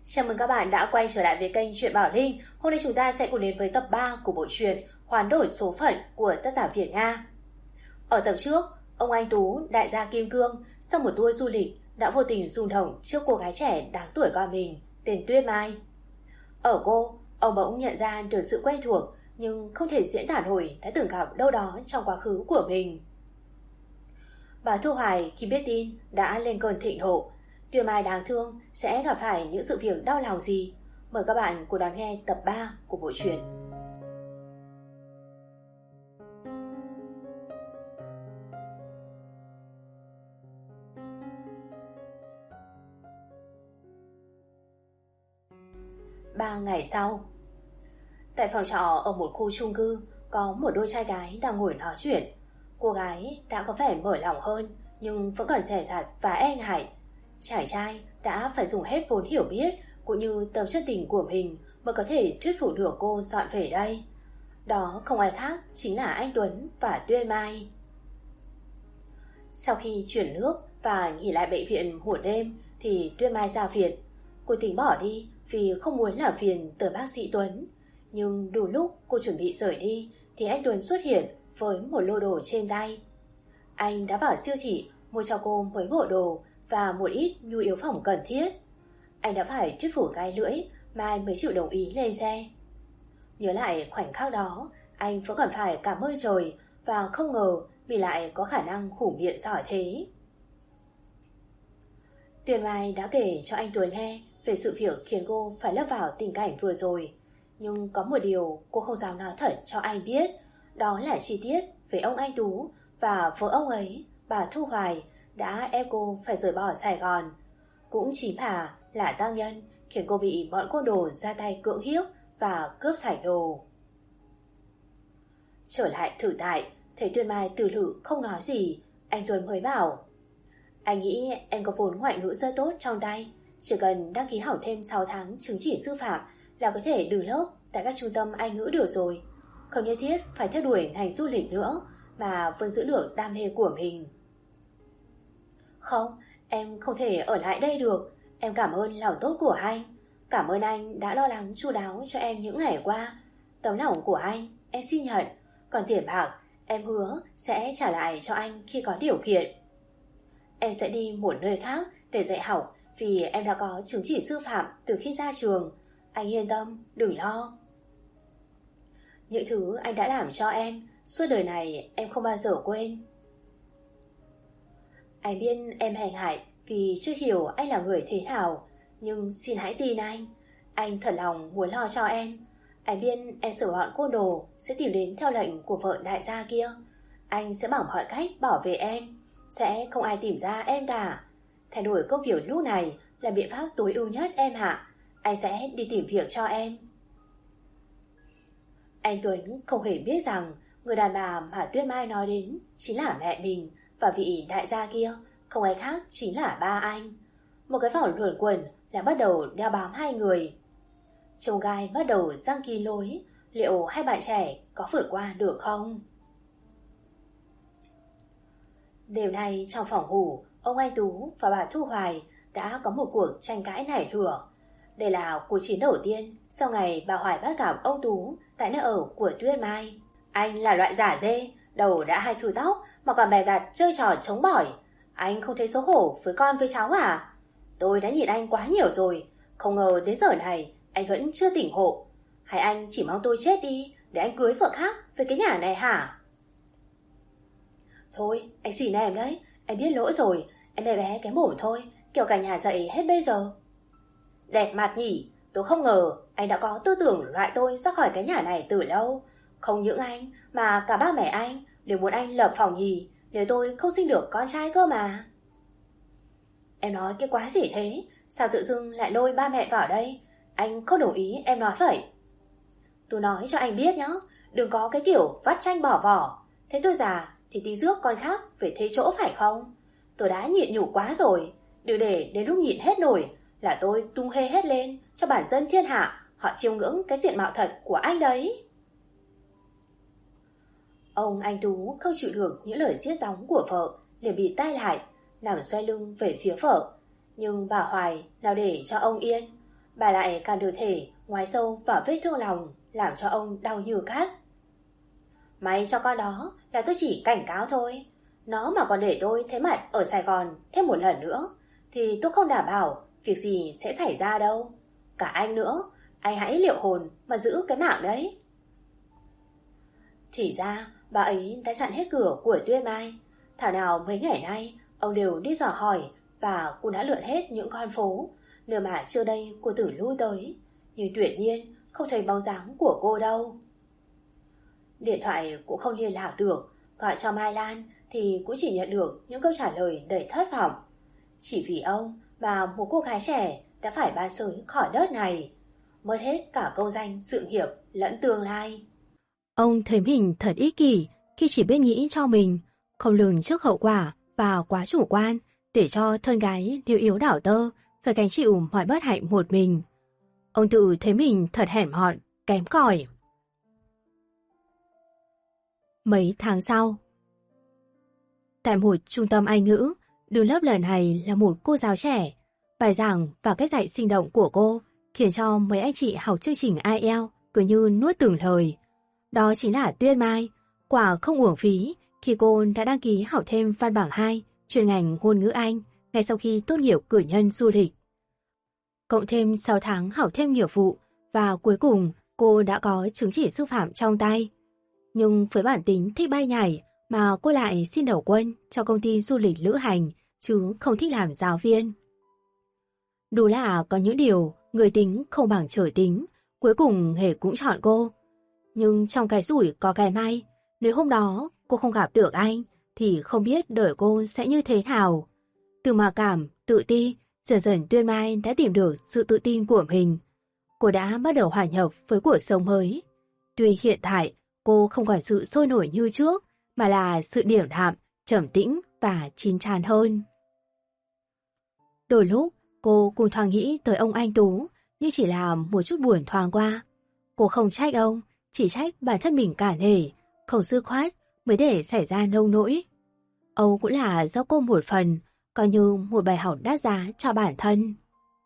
Chào mừng các bạn đã quay trở lại với kênh Truyện Bảo Linh. Hôm nay chúng ta sẽ cùng đến với tập 3 của bộ truyện Hoán đổi số phận của tác giả Việt Nga. Ở tập trước, ông Anh Tú, đại gia Kim Cương, sau một tour du lịch đã vô tình rung động trước cô gái trẻ đáng tuổi qua mình, tên Tuyết Mai. Ở cô, ông bỗng nhận ra được sự quen thuộc nhưng không thể diễn tả nổi đã từng gặp đâu đó trong quá khứ của mình. Bà Thu Hoài khi biết tin đã lên cơn thịnh nộ. Tuyết Mai đáng thương sẽ gặp phải những sự việc đau lòng gì? Mời các bạn cùng đón nghe tập 3 của bộ truyện. Ba ngày sau, tại phòng trọ ở một khu chung cư, có một đôi trai gái đang ngồi nói chuyện. Cô gái đã có vẻ mở lòng hơn nhưng vẫn còn dè dặt và e ngại. Chàng trai đã phải dùng hết vốn hiểu biết cũng như tấm chân tình của mình mới có thể thuyết phục được cô dọn về đây. Đó không ai khác chính là anh Tuấn và Tuyết Mai. Sau khi chuyển nước và nghỉ lại bệnh viện một đêm thì Tuyết Mai ra viện. Cô tính bỏ đi vì không muốn làm phiền tới bác sĩ Tuấn. Nhưng đủ lúc cô chuẩn bị rời đi thì anh Tuấn xuất hiện với một lô đồ trên tay. Anh đã vào siêu thị mua cho cô mấy bộ đồ và một ít nhu yếu phẩm cần thiết. Anh đã phải thuyết phục gai lưỡi Mai mới chịu đồng ý lên xe. Nhớ lại khoảnh khắc đó, anh vẫn còn phải cảm ơn trời và không ngờ mình lại có khả năng hủ miệng giỏi thế. Tuyền Mai đã kể cho anh Tuấn nghe về sự việc khiến cô phải lấp vào tình cảnh vừa rồi. Nhưng có một điều cô không dám nói thật cho anh biết, đó là chi tiết về ông Anh Tú và vợ ông ấy, bà Thu Hoài, đã ép cô phải rời bỏ Sài Gòn. Cũng chính bà là tác nhân khiến cô bị bọn côn đồ ra tay cưỡng hiếp và cướp sạch đồ. Trở lại thử tại, thấy Tuyên Mai từ lự không nói gì, anh Tuấn mới bảo: anh nghĩ em có vốn ngoại ngữ rất tốt trong tay, chỉ cần đăng ký học thêm 6 tháng chứng chỉ sư phạm là có thể đứng lớp tại các trung tâm Anh ngữ được rồi. Không nhất thiết phải theo đuổi ngành du lịch nữa mà vẫn giữ được đam mê của mình. Không, em không thể ở lại đây được. Em cảm ơn lòng tốt của anh. Cảm ơn anh đã lo lắng chu đáo cho em những ngày qua. Tấm lòng của anh em xin nhận. Còn tiền bạc em hứa sẽ trả lại cho anh khi có điều kiện. Em sẽ đi một nơi khác để dạy học vì em đã có chứng chỉ sư phạm từ khi ra trường. Anh yên tâm, đừng lo. Những thứ anh đã làm cho em, suốt đời này em không bao giờ quên. Anh biết em hèn hại vì chưa hiểu anh là người thế nào, nhưng xin hãy tin anh thật lòng muốn lo cho em. Anh biết em sợ bọn côn đồ sẽ tìm đến theo lệnh của vợ đại gia kia. Anh sẽ bằng mọi cách bảo vệ em, sẽ không ai tìm ra em cả. Thay đổi công việc lúc này là biện pháp tối ưu nhất em ạ. Anh sẽ đi tìm việc cho em. Anh Tuấn không hề biết rằng người đàn bà mà Tuyết Mai nói đến chính là mẹ mình, và vị đại gia kia không ai khác chính là ba anh. Một cái vỏ luẩn quẩn đã bắt đầu đeo bám hai người. Chông gai bắt đầu giăng kín lối, liệu hai bạn trẻ có vượt qua được không? Đêm nay trong phòng ngủ, ông Anh Tú và bà Thu Hoài đã có một cuộc tranh cãi nảy lửa. Đây là cuộc chiến đầu tiên sau ngày bà Hoài bắt gặp ông Tú tại nơi ở của Tuyết Mai. Anh là loại giả dê, đầu đã hai thùi tóc mà còn bày đặt chơi trò chống bỏi. Anh không thấy xấu hổ với con với cháu à? Tôi đã nhịn anh quá nhiều rồi, không ngờ đến giờ này anh vẫn chưa tỉnh ngộ. Hay anh chỉ mong tôi chết đi để anh cưới vợ khác với cái nhà này hả? Thôi, anh xin em đấy, em biết lỗi rồi, em bé bé cái mồm thôi, kiểu cả nhà dậy hết bây giờ. Đẹp mặt nhỉ, tôi không ngờ anh đã có tư tưởng loại tôi ra khỏi cái nhà này từ lâu. Không những anh mà cả ba mẹ anh đều muốn anh lập phòng nhì nếu tôi không sinh được con trai cơ mà. Em nói cái quái gì thế? Sao tự dưng lại lôi ba mẹ vào đây? Anh không đồng ý em nói vậy. Tôi nói cho anh biết nhá, đừng có cái kiểu vắt chanh bỏ vỏ. Thế tôi già thì tí rước con khác về thế chỗ phải không? Tôi đã nhịn nhục quá rồi, đừng để đến lúc nhịn hết nổi là tôi tung hê hết lên cho bản dân thiên hạ họ chiêm ngưỡng cái diện mạo thật của anh đấy. Ông Anh Tú không chịu được những lời giết gióng của vợ, liền bị tay lại, nằm xoay lưng về phía vợ. Nhưng bà Hoài nào để cho ông yên. bà lại càng đưa thể ngoái sâu vào vết thương lòng, làm cho ông đau như cắt. May cho con đó là tôi chỉ cảnh cáo thôi. Nó mà còn để tôi thấy mặt ở Sài Gòn thêm một lần nữa, thì tôi không đảm bảo việc gì sẽ xảy ra đâu. Cả anh nữa, anh hãy liệu hồn mà giữ cái mạng đấy. Thì ra, bà ấy đã chặn hết cửa của Tuyết Mai. Thảo nào mấy ngày nay, ông đều đi dò hỏi và cũng đã lượn hết những con phố, nơi mà trước đây cô Tử lui tới. Nhưng tuyệt nhiên, không thấy bóng dáng của cô đâu. Điện thoại cũng không liên lạc được, gọi cho Mai Lan thì cũng chỉ nhận được những câu trả lời đầy thất vọng. Chỉ vì ông mà một cô gái trẻ đã phải ban sới khỏi đất này, mất hết cả công danh sự nghiệp lẫn tương lai. Ông thấy mình thật ích kỷ khi chỉ biết nghĩ cho mình, không lường trước hậu quả và quá chủ quan để cho thân gái yếu yếu đảo tơ phải gánh chịu mọi bất hạnh một mình. Ông tự thấy mình thật hèn mọn, kém cỏi. Mấy tháng sau, tại một trung tâm Anh ngữ, đứng lớp lần này là một cô giáo trẻ. Bài giảng và cách dạy sinh động của cô khiến cho mấy anh chị học chương trình IELTS cứ như nuốt từng lời. Đó chính là Tuyết Mai, quả không uổng phí khi cô đã đăng ký học thêm văn bằng 2 chuyên ngành ngôn ngữ Anh ngay sau khi tốt nghiệp cử nhân du lịch. Cộng thêm 6 tháng học thêm nghiệp vụ và cuối cùng cô đã có chứng chỉ sư phạm trong tay. Nhưng với bản tính thích bay nhảy mà cô lại xin đầu quân cho công ty du lịch lữ hành chứ không thích làm giáo viên. Đúng là có những điều người tính không bằng trời tính, cuối cùng nghề cũng chọn cô. Nhưng trong cái rủi có cái may, nếu hôm đó cô không gặp được anh thì không biết đời cô sẽ như thế nào. Từ mặc cảm, tự ti, dần dần Tuyết Mai đã tìm được sự tự tin của mình. Cô đã bắt đầu hòa nhập với cuộc sống mới. Tuy hiện tại cô không còn sự sôi nổi như trước, mà là sự điềm đạm, trầm tĩnh và chín chắn hơn. Đôi lúc cô cũng thoáng nghĩ tới ông anh Tú, nhưng chỉ là một chút buồn thoáng qua. Cô không trách ông, chỉ trách bản thân mình cả nể, không dứt khoát mới để xảy ra nông nỗi. Âu cũng là do cô một phần, coi như một bài học đắt giá cho bản thân.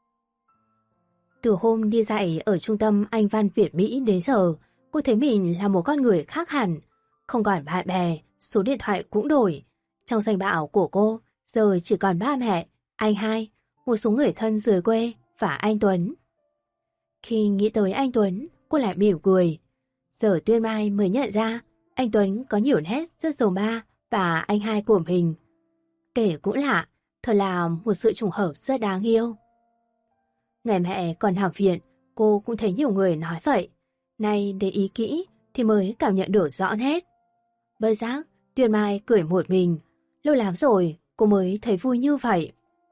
Từ hôm đi dạy ở trung tâm Anh văn Việt Mỹ đến giờ, cô thấy mình là một con người khác hẳn. Không còn bạn bè, số điện thoại cũng đổi. Trong danh bạ của cô, giờ chỉ còn ba mẹ, anh hai, một số người thân dưới quê và anh Tuấn. Khi nghĩ tới anh Tuấn, cô lại mỉm cười. Giờ Tuyết Mai mới nhận ra anh Tuấn có nhiều nét rất giống ba và anh hai của mình. Kể cũng lạ, thật là một sự trùng hợp rất đáng yêu. Ngày mẹ còn nằm viện, cô cũng thấy nhiều người nói vậy. Nay để ý kỹ thì mới cảm nhận được rõ nét. Bất giác, Tuyết Mai cười một mình. Lâu lắm rồi cô mới thấy vui như vậy.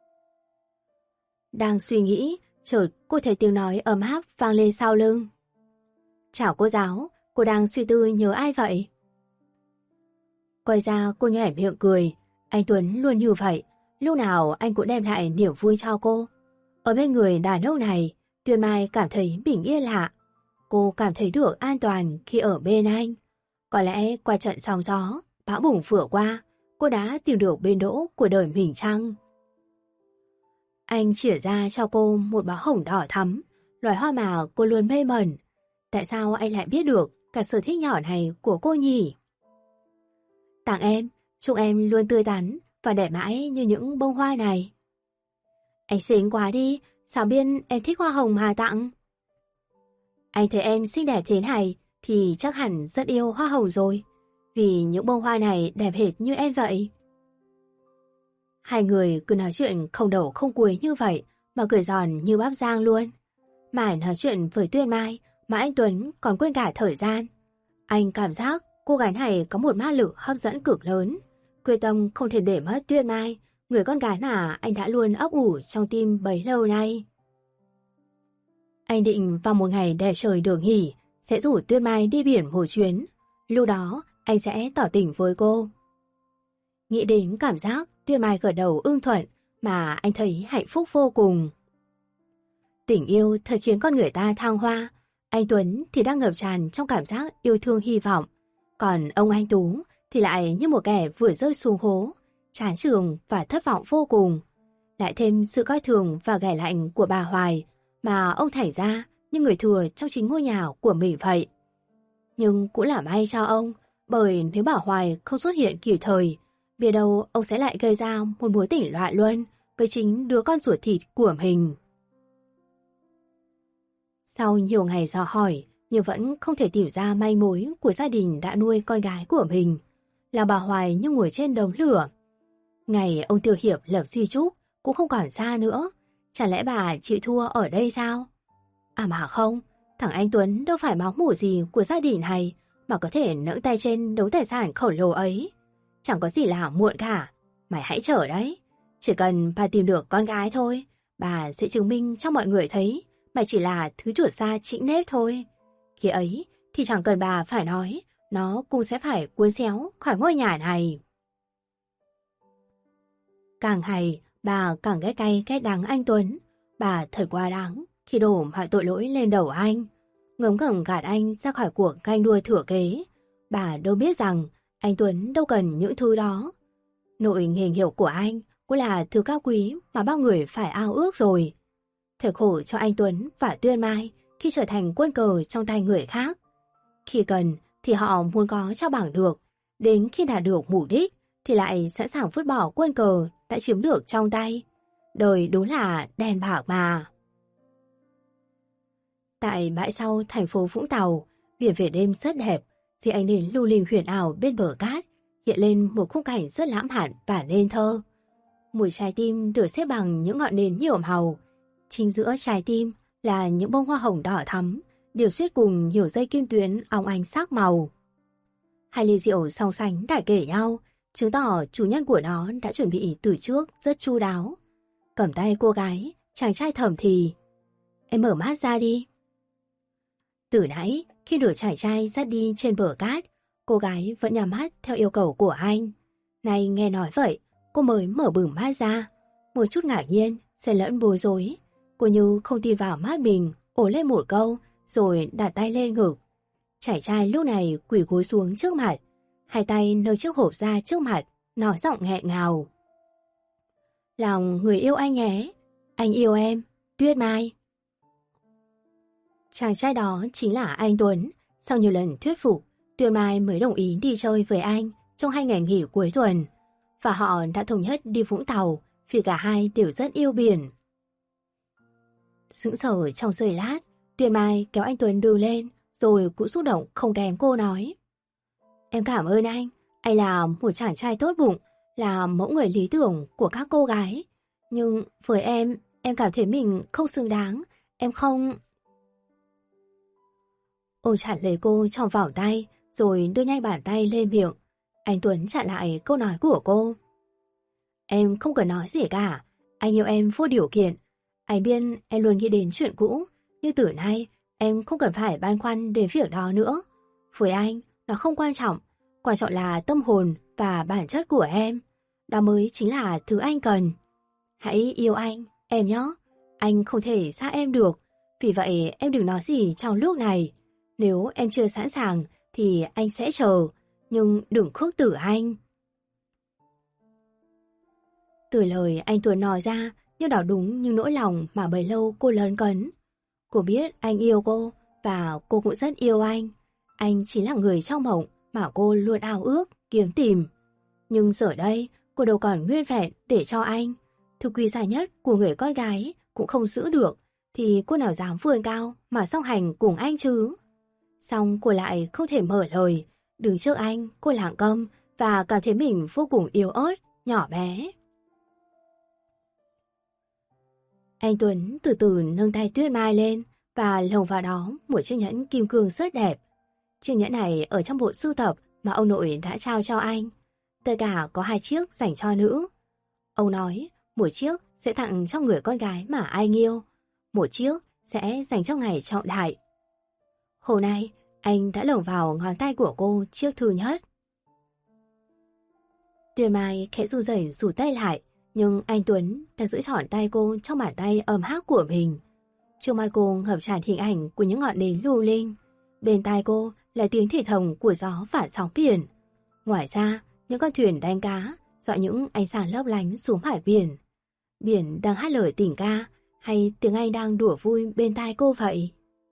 Đang suy nghĩ, chợt cô thấy tiếng nói ấm áp vang lên sau lưng. Chào cô giáo, cô đang suy tư nhớ ai vậy? Quay ra cô nhoẻn miệng cười. Anh Tuấn luôn như vậy, lúc nào anh cũng đem lại niềm vui cho cô. Ở bên người đàn ông này, Tuyết Mai cảm thấy bình yên lạ. Cô cảm thấy được an toàn khi ở bên anh. Có lẽ qua trận sóng gió, bão bùng vừa qua, cô đã tìm được bến đỗ của đời mình chăng? Anh chỉa ra cho cô một bó hồng đỏ thắm, loài hoa mà cô luôn mê mẩn. Tại sao anh lại biết được cả sở thích nhỏ này của cô nhỉ? Tặng em, chúc em luôn tươi tắn và đẹp mãi như những bông hoa này. Anh xinh quá đi, sao biết em thích hoa hồng mà tặng? Anh thấy em xinh đẹp thế này thì chắc hẳn rất yêu hoa hồng rồi, vì những bông hoa này đẹp hệt như em vậy. Hai người cứ nói chuyện không đầu không cuối như vậy mà cười giòn như bắp rang luôn. Mãi nói chuyện với Tuyết Mai mà anh Tuấn còn quên cả thời gian. Anh cảm giác cô gái này có một ma lực hấp dẫn cực lớn, quyết tâm không thể để mất Tuyết Mai, người con gái mà anh đã luôn ấp ủ trong tim bấy lâu nay. Anh định vào một ngày đẹp trời được nghỉ sẽ rủ Tuyết Mai đi biển một chuyến. Lúc đó anh sẽ tỏ tình với cô. Nghĩ đến cảm giác Tuyết Mai gật đầu ưng thuận mà anh thấy hạnh phúc vô cùng. Tình yêu thật khiến con người ta thăng hoa. Anh Tuấn thì đang ngập tràn trong cảm giác yêu thương hy vọng. Còn ông anh Tú thì lại như một kẻ vừa rơi xuống hố, chán chường và thất vọng vô cùng. Lại thêm sự coi thường và ghẻ lạnh của bà Hoài mà ông thành ra như người thừa trong chính ngôi nhà của mình vậy. Nhưng cũng là may cho ông, bởi nếu Bảo Hoài không xuất hiện kịp thời, biết đâu ông sẽ lại gây ra một mối tình loạn luân với chính đứa con ruột thịt của mình. Sau nhiều ngày dò hỏi, nhưng vẫn không thể tìm ra manh mối của gia đình đã nuôi con gái của mình, là Bà Hoài như ngồi trên đống lửa. Ngày ông Tiêu Hiệp lập di chúc cũng không còn xa nữa, chẳng lẽ bà chịu thua ở đây sao? À mà không, thằng anh Tuấn đâu phải máu mủ gì của gia đình này mà có thể nẫng tay trên đống tài sản khổng lồ ấy. Chẳng có gì là muộn cả, mày hãy chờ đấy. Chỉ cần bà tìm được con gái thôi, bà sẽ chứng minh cho mọi người thấy mày chỉ là thứ chuột xa chĩnh nếp thôi. Khi ấy thì chẳng cần bà phải nói, nó cũng sẽ phải cuốn xéo khỏi ngôi nhà này. Càng ngày, bà càng ghét cay ghét đắng anh Tuấn. Bà thật quá đáng khi đổ mọi tội lỗi lên đầu anh, ngấm ngầm gạt anh ra khỏi cuộc ganh đua thừa kế. Bà đâu biết rằng anh Tuấn đâu cần những thứ đó. Nội nghề nghiệp của anh cũng là thứ cao quý mà bao người phải ao ước rồi. Thật khổ cho anh Tuấn và Tuyên Mai khi trở thành quân cờ trong tay người khác. Khi cần thì họ muốn có cho bằng được, đến khi đạt được mục đích thì lại sẵn sàng vứt bỏ quân cờ đã chiếm được trong tay. Đời đúng là đen bạc mà. Tại bãi sau thành phố Vũng Tàu, biển về đêm rất đẹp, thì ánh nến lưu linh huyền ảo bên bờ cát hiện lên một khung cảnh rất lãng mạn và nên thơ. Một trái tim được xếp bằng những ngọn nến nhiều màu. Chính giữa trái tim là những bông hoa hồng đỏ thắm, điều xuyết cùng nhiều dây kim tuyến óng ánh sắc màu. Hai ly rượu song sánh đặt kề nhau, chứng tỏ chủ nhân của nó đã chuẩn bị từ trước rất chu đáo. Cầm tay cô gái, chàng trai thầm thì: "Em mở mắt ra đi." Từ nãy, khi được chàng trai dắt đi trên bờ cát, cô gái vẫn nhắm mắt theo yêu cầu của anh. Nay nghe nói vậy, cô mới mở bừng mắt ra, một chút ngạc nhiên, xen lẫn bối rối. Cô như không tin vào mắt mình, ồ lên một câu, rồi đặt tay lên ngực. Chàng trai lúc này quỳ gối xuống trước mặt, hai tay nâng chiếc hộp ra trước mặt, nói giọng nghẹn ngào: "Lòng người yêu anh nhé, anh yêu em, Tuyết Mai." Chàng trai đó chính là anh Tuấn. Sau nhiều lần thuyết phục, Tuyết Mai mới đồng ý đi chơi với anh trong 2 ngày nghỉ cuối tuần. Và họ đã thống nhất đi Vũng Tàu vì cả hai đều rất yêu biển. Sững sờ trong giây lát, Tuyết Mai kéo anh Tuấn đưa lên, rồi cũng xúc động không kém cô nói: "Em cảm ơn anh là một chàng trai tốt bụng, là mẫu người lý tưởng của các cô gái. Nhưng với em cảm thấy mình không xứng đáng, em không..." Ôm chặt lấy cô trong vòng tay, rồi đưa nhanh bàn tay lên miệng. Anh Tuấn chặn lại câu nói của cô: "Em không cần nói gì cả, anh yêu em vô điều kiện. Anh biết em luôn nghĩ đến chuyện cũ, nhưng từ nay em không cần phải băn khoăn đến việc đó nữa. Với anh, nó không quan trọng là tâm hồn và bản chất của em. Đó mới chính là thứ anh cần. Hãy yêu anh, em nhé. Anh không thể xa em được, vì vậy em đừng nói gì trong lúc này. Nếu em chưa sẵn sàng thì anh sẽ chờ, nhưng đừng khước từ anh." Từ lời anh Tuấn nói ra, như đó đúng như nỗi lòng mà bấy lâu cô lấn cấn. Cô biết anh yêu cô, và cô cũng rất yêu anh. Anh chính là người trong mộng mà cô luôn ao ước, kiếm tìm. Nhưng giờ đây, cô đâu còn nguyên vẹn để cho anh. Thứ quý giá nhất của người con gái cũng không giữ được, thì cô nào dám vươn cao mà song hành cùng anh chứ? Xong cô lại không thể mở lời. Đứng trước anh, cô lặng câm và cảm thấy mình vô cùng yếu ớt, nhỏ bé. Anh Tuấn từ từ nâng tay Tuyết Mai lên và lồng vào đó một chiếc nhẫn kim cương rất đẹp. Chiếc nhẫn này ở trong bộ sưu tập mà ông nội đã trao cho anh. Tất cả có 2 chiếc dành cho nữ. Ông nói một chiếc sẽ tặng cho người con gái mà anh yêu, một chiếc sẽ dành cho ngày trọng đại. Hôm nay, anh đã lồng vào ngón tay của cô chiếc thứ nhất. Tuyết Mai khẽ run rẩy rụt tay lại, nhưng anh Tuấn đã giữ trọn tay cô trong bàn tay ấm áp của mình. Trước mặt cô ngập tràn hình ảnh của những ngọn nến lung linh. Bên tai cô là tiếng thì thầm của gió và sóng biển. Ngoài ra, những con thuyền đánh cá dọi những ánh sáng lấp lánh xuống mặt biển. Biển đang hát lời tình ca, hay tiếng Anh đang đùa vui bên tai cô vậy?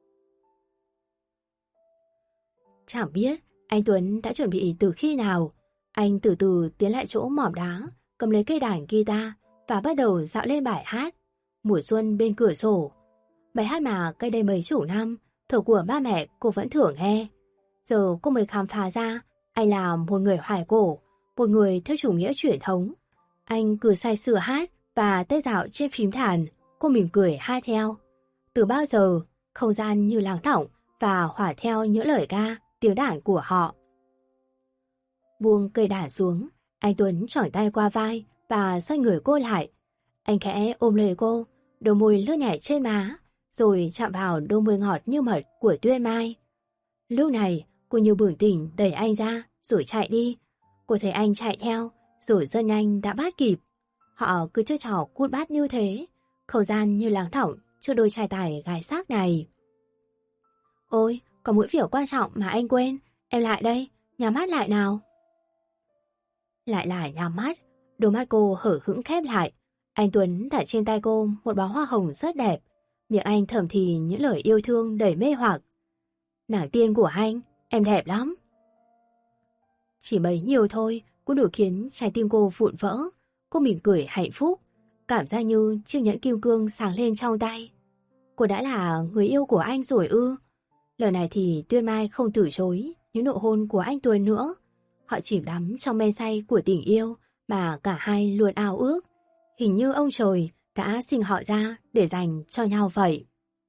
Chẳng biết anh Tuấn đã chuẩn bị từ khi nào. Anh từ từ tiến lại chỗ mỏm đá, cầm lấy cây đàn guitar và bắt đầu dạo lên bài hát Mùa xuân bên cửa sổ. Bài hát mà cách đây mấy chục năm, thời của ba mẹ cô vẫn thường nghe. Giờ cô mới khám phá ra anh là một người hoài cổ, một người theo chủ nghĩa truyền thống. Anh cứ say sưa hát và téc dạo trên phím đàn. Cô mỉm cười hát theo. Từ bao giờ, không gian như lắng đọng và hòa theo những lời ca, tiếng đàn của họ. Buông cây đàn xuống, anh Tuấn choàng tay qua vai và xoay người cô lại. Anh khẽ ôm lấy cô, đôi môi lướt nhẹ trên má, rồi chạm vào đôi môi ngọt như mật của Tuyên Mai. Lúc này, cô như bừng tỉnh đẩy anh ra, rồi chạy đi. Cô thấy anh chạy theo, rồi rất nhanh đã bắt kịp. Họ cứ chơi trò cút bắt như thế, không gian như lắng đọng cho đôi trai tài gái sắc này. Ôi, có một việc quan trọng mà anh quên, em lại đây, nhắm mắt lại nào. Lại là nhắm mắt, đôi mắt cô hở hững khép lại. Anh Tuấn đặt trên tay cô một bó hoa hồng rất đẹp, miệng anh thầm thì những lời yêu thương đầy mê hoặc. Nàng tiên của anh, em đẹp lắm. Chỉ bấy nhiêu thôi cũng đủ khiến trái tim cô vụn vỡ. Cô mỉm cười hạnh phúc, cảm giác như chiếc nhẫn kim cương sáng lên trong tay. Cô đã là người yêu của anh rồi ư? Lần này thì Tuyên Mai không từ chối những nụ hôn của anh Tuấn nữa. Họ chìm đắm trong men say của tình yêu mà cả hai luôn ao ước. Hình như ông trời đã sinh họ ra để dành cho nhau vậy.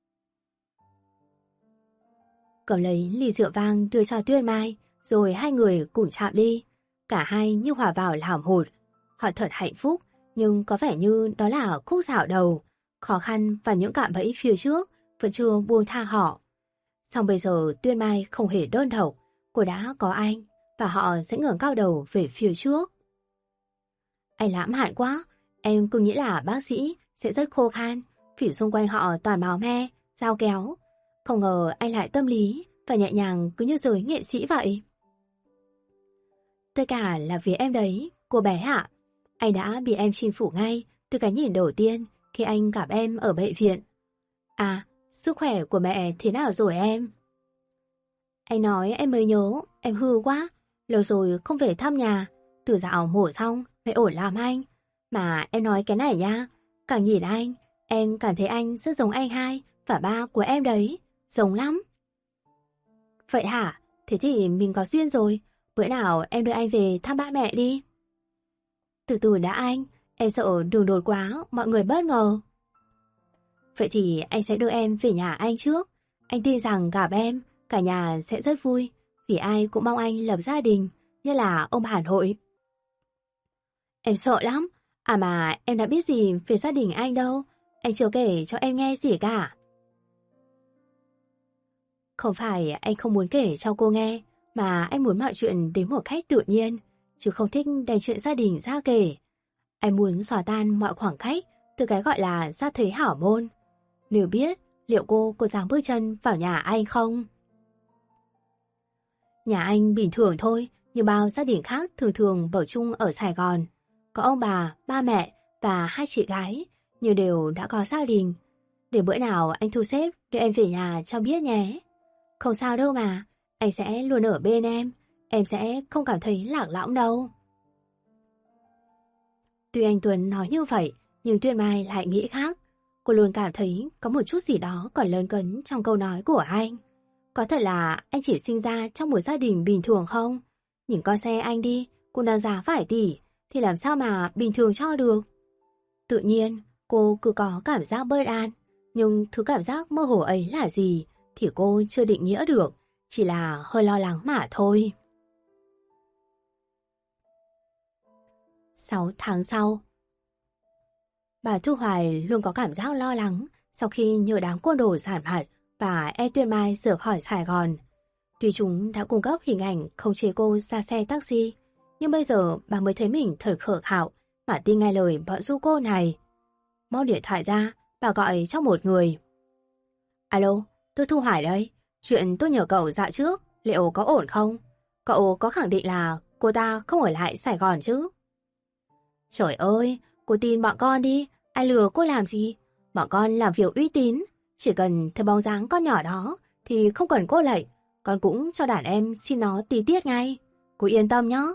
Cầm lấy ly rượu vang đưa cho Tuyên Mai, rồi hai người cùng chạm đi. Cả hai như hòa vào làm một. Họ thật hạnh phúc, nhưng có vẻ như đó là khúc dạo đầu. Khó khăn và những cạm bẫy phía trước vẫn chưa buông tha họ. Xong bây giờ Tuyên Mai không hề đơn độc, cô đã có anh và họ sẽ ngẩng cao đầu về phía trước. Anh lãng mạn quá, em cứ nghĩ là bác sĩ sẽ rất khô khan, vì xung quanh họ toàn máu me, dao kéo. Không ngờ anh lại tâm lý và nhẹ nhàng cứ như giới nghệ sĩ vậy. Tất cả là vì em đấy, cô bé ạ. Anh đã bị em chinh phục ngay từ cái nhìn đầu tiên khi anh gặp em ở bệnh viện. À, sức khỏe của mẹ thế nào rồi em? Anh nói em mới nhớ, em hư quá. Lâu rồi không về thăm nhà. Từ dạo mổ xong, mẹ ổn lắm anh. Mà em nói cái này nha, càng nhìn anh, em cảm thấy anh rất giống anh hai và ba của em đấy. Giống lắm. Vậy hả? Thế thì mình có duyên rồi. Bữa nào em đưa anh về thăm ba mẹ đi. Từ từ đã anh, em sợ đường đột quá, mọi người bất ngờ. Vậy thì anh sẽ đưa em về nhà anh trước. Anh tin rằng gặp em, cả nhà sẽ rất vui, vì ai cũng mong anh lập gia đình, như là ông Hàn Hội. Em sợ lắm. À mà em đã biết gì về gia đình anh đâu. Anh chưa kể cho em nghe gì cả. Không phải anh không muốn kể cho cô nghe, mà anh muốn mọi chuyện đến một cách tự nhiên, chứ không thích đem chuyện gia đình ra kể. Anh muốn xóa tan mọi khoảng cách từ cái gọi là gia thế hảo môn. Nếu biết, liệu cô có dám bước chân vào nhà anh không? Nhà anh bình thường thôi, như bao gia đình khác thường thường ở chung ở Sài Gòn. Có ông bà, ba mẹ và hai chị gái, nhưng đều đã có gia đình. Để bữa nào anh thu xếp đưa em về nhà cho biết nhé. Không sao đâu mà, anh sẽ luôn ở bên em sẽ không cảm thấy lạc lõng đâu. Tuy anh Tuấn nói như vậy, nhưng Tuyên Mai lại nghĩ khác. Cô luôn cảm thấy có một chút gì đó còn lấn cấn trong câu nói của anh. Có thật là anh chỉ sinh ra trong một gia đình bình thường không? Nhìn con xe anh đi, cũng đang giá vài tỷ, thì làm sao mà bình thường cho được? Tự nhiên, cô cứ có cảm giác bất an, nhưng thứ cảm giác mơ hồ ấy là gì thì cô chưa định nghĩa được, chỉ là hơi lo lắng mà thôi. 6 tháng sau, bà Thu Hoài luôn có cảm giác lo lắng sau khi nhờ đám côn đồ giản mặt và e Tuyên Mai rời khỏi Sài Gòn. Tuy chúng đã cung cấp hình ảnh không chế cô ra xe taxi, nhưng bây giờ bà mới thấy mình thật khờ khạo mà tin nghe lời bọn du cô này. Móc điện thoại ra, bà gọi cho một người. Alo, tôi Thu Hoài đây. Chuyện tôi nhờ cậu dạo trước, liệu có ổn không? Cậu có khẳng định là cô ta không ở lại Sài Gòn chứ? Trời ơi, cô tin bọn con đi, ai lừa cô làm gì? Bọn con làm việc uy tín, chỉ cần thấy bóng dáng con nhỏ đó thì không cần cô lệnh, con cũng cho đàn em xin nó tí tiết ngay. Cô yên tâm nhé.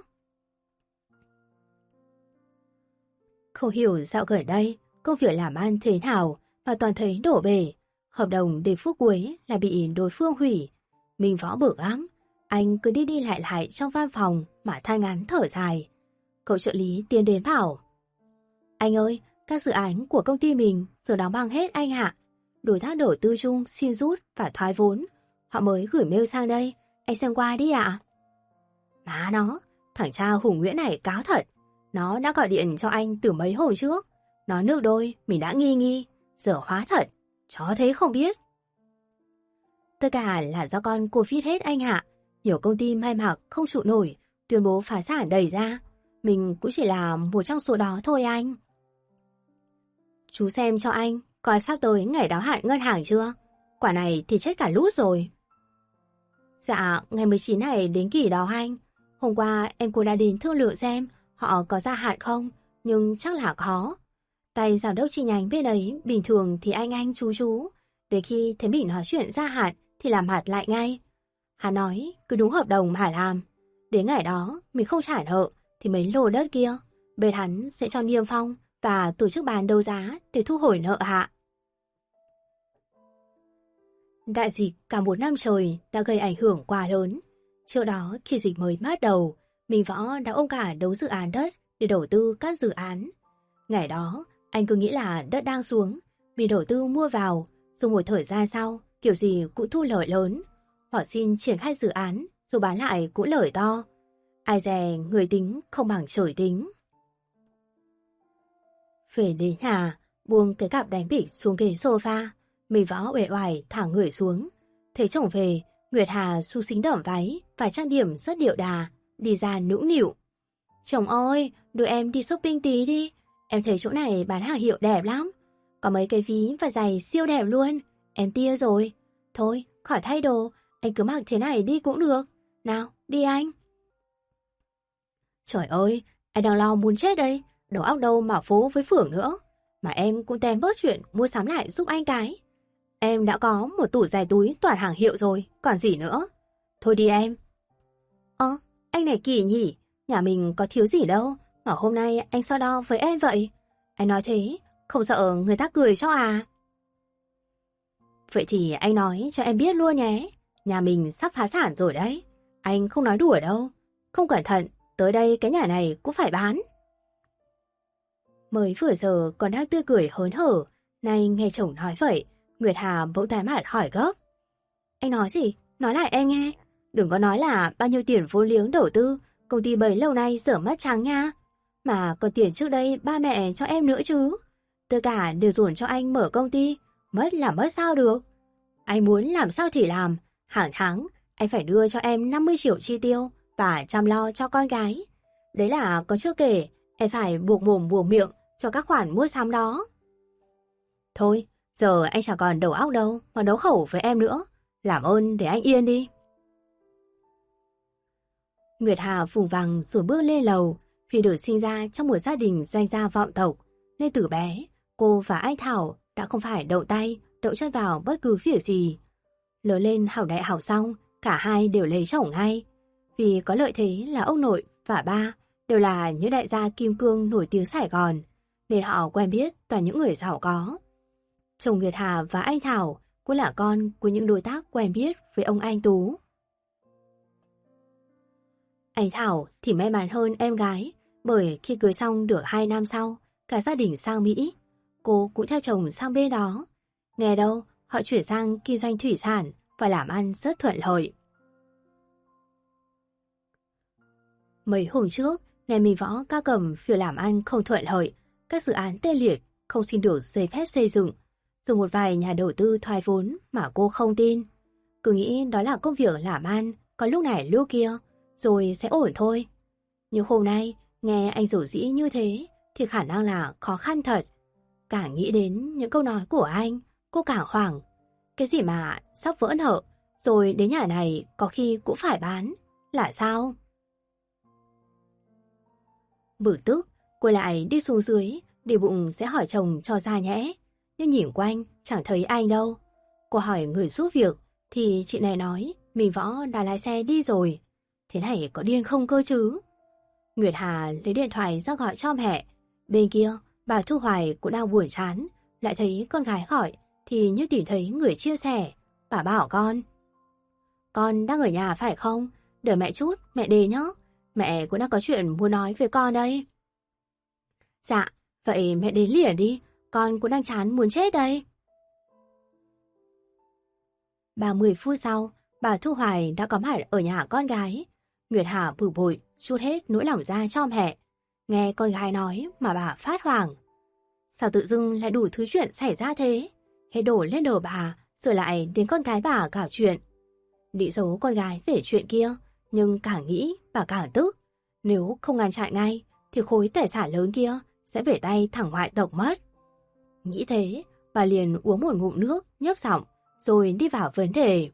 Không hiểu dạo gần đây công việc làm ăn thế nào mà toàn thấy đổ bể. Hợp đồng đến phút cuối là bị đối phương hủy. Mình Võ bực lắm. Anh cứ đi đi lại lại trong văn phòng mà than ngắn thở dài. Cậu trợ lý tiến đến bảo: Anh ơi, các dự án của công ty mình giờ đóng băng hết anh ạ. Đối tác đầu tư chung xin rút và thoái vốn. Họ mới gửi mail sang đây, anh xem qua đi ạ. Má nó, thằng cha Hùng Nguyễn này cáo thật. Nó đã gọi điện cho anh từ mấy hôm trước. Nó nước đôi, mình đã nghi, giờ hóa thật. Chó thế không biết. Tất cả là do con Covid hết anh ạ. Nhiều công ty may mặc không trụ nổi, tuyên bố phá sản đẩy ra. Mình cũng chỉ là một trong số đó thôi anh. Chú xem cho anh, coi sắp tới ngày đáo hạn ngân hàng chưa? Quả này thì chết cả lút rồi. Dạ, ngày 19 này đến kỳ đó anh. Hôm qua em cũng đã đến thương lượng xem họ có gia hạn không, nhưng chắc là khó. Tay giám đốc chi nhánh bên ấy bình thường thì anh chú. Để khi thấy mình nói chuyện gia hạn thì làm hạt lại ngay. Hắn nói cứ đúng hợp đồng mà làm. Đến ngày đó mình không trả nợ thì mấy lô đất kia bên hắn sẽ cho niêm phong và tổ chức bán đấu giá để thu hồi nợ hạ. Đại dịch cả 1 năm trời đã gây ảnh hưởng quá lớn. Trước đó khi dịch mới bắt đầu, Minh Võ đã ôm cả đống dự án đất để đầu tư các dự án. Ngày đó, anh cứ nghĩ là đất đang xuống, vì đầu tư mua vào, rồi một thời gian sau, kiểu gì cũng thu lợi lớn. Họ xin triển khai dự án, rồi bán lại cũng lời to. Ai dè người tính không bằng trời tính. Về đến nhà, buông cái cặp đánh bịch xuống ghế sofa, Minh Võ uể oải thả người xuống. Thấy chồng về, Nguyệt Hà xu xính đẩm váy và trang điểm rất điệu đà, đi ra nũng nịu. Chồng ơi, đưa em đi shopping tí đi. Em thấy chỗ này bán hàng hiệu đẹp lắm. Có mấy cái ví và giày siêu đẹp luôn. Em tia rồi. Thôi, khỏi thay đồ, anh cứ mặc thế này đi cũng được. Nào, đi anh. Trời ơi, anh đang lo muốn chết đây. Đầu óc đâu mà phố với phưởng nữa. Mà em cũng tem bớt chuyện mua sắm lại giúp anh cái. Em đã có một tủ giày túi toàn hàng hiệu rồi, còn gì nữa. Thôi đi em. Anh này kỳ nhỉ, nhà mình có thiếu gì đâu, mà hôm nay anh so đo với em vậy. Anh nói thế, không sợ người ta cười cho à? Vậy thì anh nói cho em biết luôn nhé, nhà mình sắp phá sản rồi đấy. Anh không nói đùa đâu, không cẩn thận, tới đây cái nhà này cũng phải bán. Mới vừa giờ còn đang tươi cười hớn hở, nay nghe chồng nói vậy, Nguyệt Hà bỗng tái mặt hỏi gấp. Anh nói gì? Nói lại em nghe. Đừng có nói là bao nhiêu tiền vốn liếng đầu tư, công ty bấy lâu nay dở mất trắng nha. Mà còn tiền trước đây ba mẹ cho em nữa chứ. Tất cả đều dồn cho anh mở công ty, mất là mất sao được. Anh muốn làm sao thì làm, hàng tháng anh phải đưa cho em 50 triệu chi tiêu và chăm lo cho con gái. Đấy là còn chưa kể, em phải buộc mồm buộc miệng cho các khoản mua sắm đó. Thôi, giờ anh chẳng còn đầu óc đâu mà đấu khẩu với em nữa. Làm ơn để anh yên đi. Nguyệt Hà vùng vằng rồi bước lên lầu. Vì được sinh ra trong một gia đình danh gia vọng tộc, nên từ bé, cô và anh Thảo đã không phải đậu tay, đậu chân vào bất cứ việc gì. Lớn lên học đại học xong, cả hai đều lấy chồng ngay. Vì có lợi thế là ông nội và ba đều là những đại gia kim cương nổi tiếng Sài Gòn, nên họ quen biết toàn những người giàu có. Chồng Nguyệt Hà và anh Thảo cũng là con của những đối tác quen biết với ông Anh Tú. Anh Thảo thì may mắn hơn em gái, bởi khi cưới xong được 2 năm sau, cả gia đình sang Mỹ. Cô cũng theo chồng sang bên đó. Nghe đâu, họ chuyển sang kinh doanh thủy sản và làm ăn rất thuận lợi. Mấy hôm trước, nghe Minh Võ ca cầm việc làm ăn không thuận lợi, các dự án tê liệt, không xin được giấy phép xây dựng, rồi một vài nhà đầu tư thoái vốn mà cô không tin. Cứ nghĩ đó là công việc làm ăn, có lúc này lúc kia, rồi sẽ ổn thôi. Nhưng hôm nay, nghe anh rủ rĩ như thế, thì khả năng là khó khăn thật. Càng nghĩ đến những câu nói của anh, cô càng hoảng. Cái gì mà sắp vỡ nợ, rồi đến nhà này có khi cũng phải bán, là sao? Bực tức, cô lại đi xuống dưới, để bụng sẽ hỏi chồng cho ra nhẽ. nhưng nhìn quanh chẳng thấy anh đâu. Cô hỏi người giúp việc thì chị này nói mình Võ đã lái xe đi rồi. Thế này có điên không cơ chứ? Nguyệt Hà lấy điện thoại ra gọi cho mẹ. Bên kia, bà Thu Hoài cũng đang buồn chán, lại thấy con gái gọi thì như tìm thấy người chia sẻ. Bà bảo con đang ở nhà phải không? Đợi mẹ chút, mẹ đến nhé. Mẹ cũng đang có chuyện muốn nói với con đây. Dạ, vậy mẹ đến liền đi, con cũng đang chán muốn chết đây. 30 phút sau, bà Thu Hoài đã có mặt ở nhà con gái. Nguyệt Hà bực bội, trút hết nỗi lòng ra cho mẹ. Nghe con gái nói mà bà phát hoảng. Sao tự dưng lại đủ thứ chuyện xảy ra thế? Hết đổ lên đầu bà, rồi lại đến con gái bà cả chuyện. Định giấu con gái về chuyện kia, nhưng càng nghĩ bà càng tức. Nếu không ngăn chặn ngay, thì khối tài sản lớn kia sẽ về tay thằng ngoại tộc mất. Nghĩ thế, bà liền uống một ngụm nước, nhấp giọng, rồi đi vào vấn đề.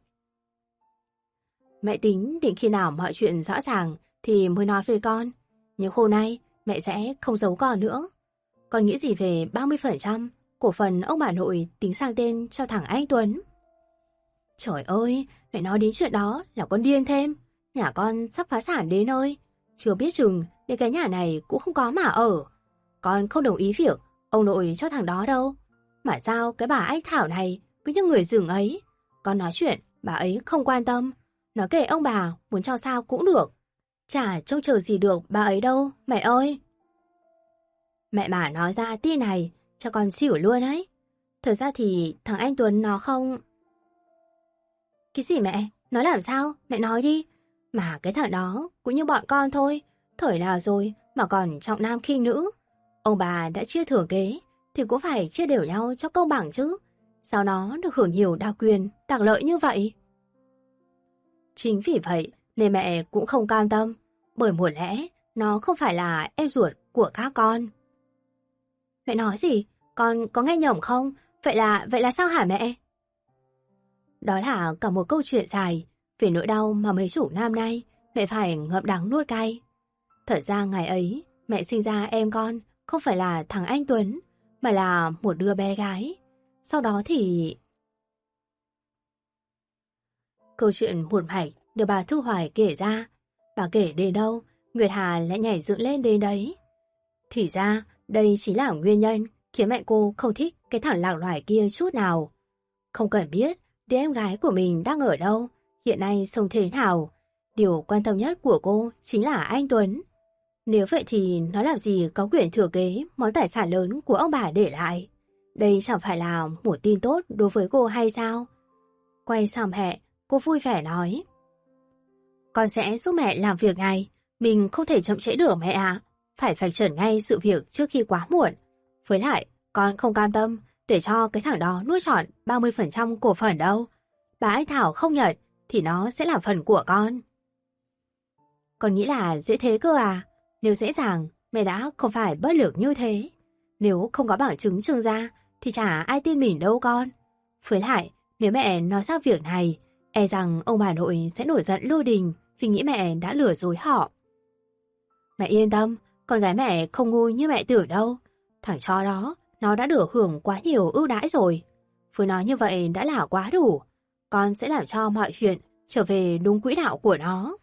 Mẹ tính định khi nào mọi chuyện rõ ràng thì mới nói với con. Nhưng hôm nay mẹ sẽ không giấu con nữa. Con nghĩ gì về 30% cổ phần ông bà nội tính sang tên cho thằng anh Tuấn? Trời ơi, mẹ nói đến chuyện đó là con điên thêm. Nhà con sắp phá sản đến nơi. Chưa biết chừng đến cái nhà này cũng không có mà ở. Con không đồng ý việc ông nội cho thằng đó đâu. Mà sao cái bà anh Thảo này cứ như người rừng ấy. Con nói chuyện bà ấy không quan tâm. Nói kể ông bà muốn cho sao cũng được. Chả trông chờ gì được bà ấy đâu, mẹ ơi. Mẹ mà nói ra tin này cho con xỉu luôn ấy. Thật ra thì thằng anh Tuấn nó không... Cái gì mẹ? Nói làm sao? Mẹ nói đi. Mà cái thằng đó cũng như bọn con thôi. Thời nào rồi mà còn trọng nam khinh nữ. Ông bà đã chia thừa kế thì cũng phải chia đều nhau cho công bằng chứ. Sao nó được hưởng nhiều đa quyền, đặc lợi như vậy? Chính vì vậy nên mẹ cũng không cam tâm. Bởi một lẽ nó không phải là em ruột của các con. Mẹ nói gì? Con có nghe nhầm không? Vậy là sao hả mẹ? Đó là cả một câu chuyện dài về nỗi đau mà mấy chục năm nay mẹ phải ngậm đắng nuốt cay. Thật ra ngày ấy mẹ sinh ra em con không phải là thằng anh Tuấn mà là một đứa bé gái. Sau đó thì... Câu chuyện một mạch được bà Thu Hoài kể ra. Bà kể đến đâu, Nguyệt Hà lại nhảy dựng lên đến đấy. Thì ra, đây chính là nguyên nhân khiến mẹ cô không thích cái thằng lạc loài kia chút nào. Không cần biết đứa em gái của mình đang ở đâu, hiện nay sống thế nào. Điều quan tâm nhất của cô chính là anh Tuấn. Nếu vậy thì nó làm gì có quyền thừa kế món tài sản lớn của ông bà để lại. Đây chẳng phải là một tin tốt đối với cô hay sao? Quay sang mẹ, cô vui vẻ nói. Con sẽ giúp mẹ làm việc này. Mình không thể chậm trễ được mẹ ạ. Phải vạch trần ngay sự việc trước khi quá muộn. Với lại, con không cam tâm để cho cái thằng đó nuốt trọn 30% cổ phần đâu. Bà anh Thảo không nhận thì nó sẽ là phần của con. Con nghĩ là dễ thế cơ à? Nếu dễ dàng, mẹ đã không phải bất lực như thế. Nếu không có bằng chứng trưng ra thì chả ai tin mình đâu con. Với lại, nếu mẹ nói ra việc này, e rằng ông bà nội sẽ nổi giận lôi đình vì nghĩ mẹ đã lừa dối họ. Mẹ yên tâm, con gái mẹ không ngu như mẹ tưởng đâu. Thằng chó đó, nó đã được hưởng quá nhiều ưu đãi rồi. Với nó như vậy đã là quá đủ. Con sẽ làm cho mọi chuyện trở về đúng quỹ đạo của nó.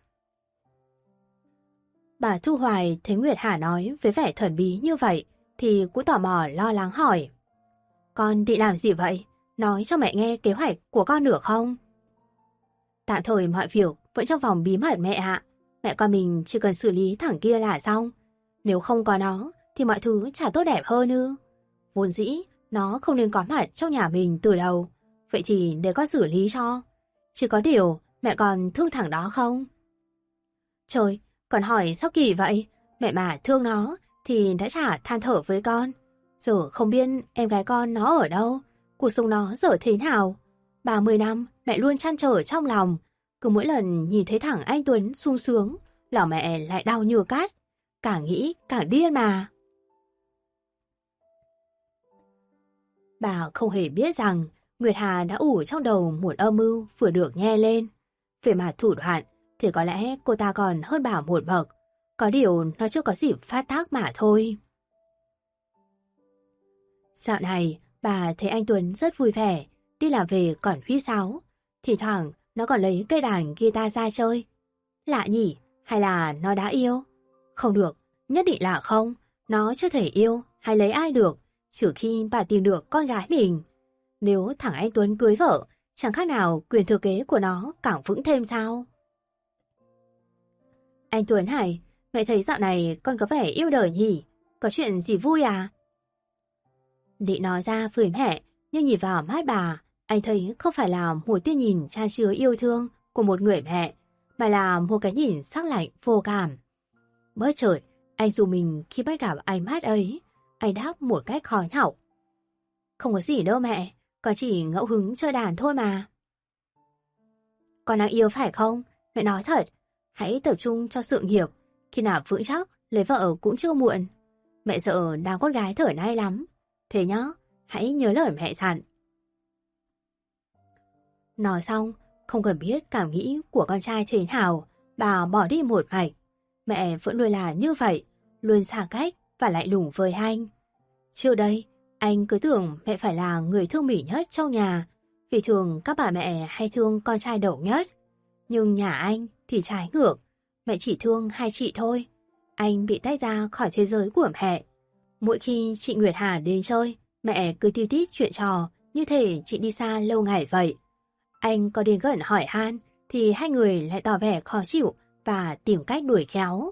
Bà Thu Hoài thấy Nguyệt Hà nói với vẻ thần bí như vậy thì cũng tò mò lo lắng hỏi. Con định làm gì vậy? Nói cho mẹ nghe kế hoạch của con được không? Tạm thời mọi việc vẫn trong vòng bí mật mẹ ạ. Mẹ con mình chỉ cần xử lý thằng kia là xong. Nếu không có nó thì mọi thứ chả tốt đẹp hơn ư? Vốn dĩ nó không nên có mặt trong nhà mình từ đầu. Vậy thì để con xử lý cho. Chỉ có điều mẹ còn thương thằng đó không? Trời, con hỏi sao kỳ vậy? Mẹ mà thương nó thì đã chả than thở với con. Giờ không biết em gái con nó ở đâu, cuộc sống nó giờ thế nào. 30 năm mẹ luôn trăn trở trong lòng. Cứ mỗi lần nhìn thấy thằng anh Tuấn sung sướng, lòng mẹ lại đau như cát. Càng nghĩ càng điên mà. Bà không hề biết rằng Nguyệt Hà đã ủ trong đầu một âm mưu vừa được nghe lên. Về mặt thủ đoạn thì có lẽ cô ta còn hơn bà một bậc. Có điều nó chưa có dịp phát tác mà thôi. Dạo này, Bà thấy anh Tuấn rất vui vẻ, đi làm về còn huýt sáo. Thì thoảng nó còn lấy cây đàn guitar ra chơi. Lạ nhỉ, hay là nó đã yêu? Không được, nhất định là không. Nó chưa thể yêu hay lấy ai được, trừ khi bà tìm được con gái mình. Nếu thằng anh Tuấn cưới vợ, chẳng khác nào quyền thừa kế của nó càng vững thêm sao? Anh Tuấn Hải, mẹ thấy dạo này con có vẻ yêu đời nhỉ? Có chuyện gì vui à? Định nói ra với mẹ, nhưng nhìn vào mắt bà, anh thấy không phải là một tia nhìn chan chứa yêu thương của một người mẹ, mà là một cái nhìn sắc lạnh vô cảm. Bất chợt, anh rùng mình khi bắt gặp ánh mắt ấy. Anh đáp một cách khó nhọc. Không có gì đâu mẹ, con chỉ ngẫu hứng chơi đàn thôi mà. Con đang yêu phải không? Mẹ nói thật, hãy tập trung cho sự nghiệp. Khi nào vững chắc, lấy vợ cũng chưa muộn. Mẹ sợ đám con gái thời nay lắm. Thế nhá, hãy nhớ lời mẹ dặn. Nói xong, không cần biết cảm nghĩ của con trai thế nào, bà bỏ đi một mạch. Mẹ vẫn luôn là như vậy, luôn xa cách và lạnh lùng với anh. Trước đây, anh cứ tưởng mẹ phải là người thương mình nhất trong nhà, vì thường các bà mẹ hay thương con trai đầu nhất. Nhưng nhà anh thì trái ngược, mẹ chỉ thương hai chị thôi. Anh bị tách ra khỏi thế giới của mẹ. Mỗi khi chị Nguyệt Hà đến chơi, mẹ cứ tiêu tít chuyện trò, như thể chị đi xa lâu ngày vậy. Anh có đến gần hỏi han, thì hai người lại tỏ vẻ khó chịu và tìm cách đuổi khéo.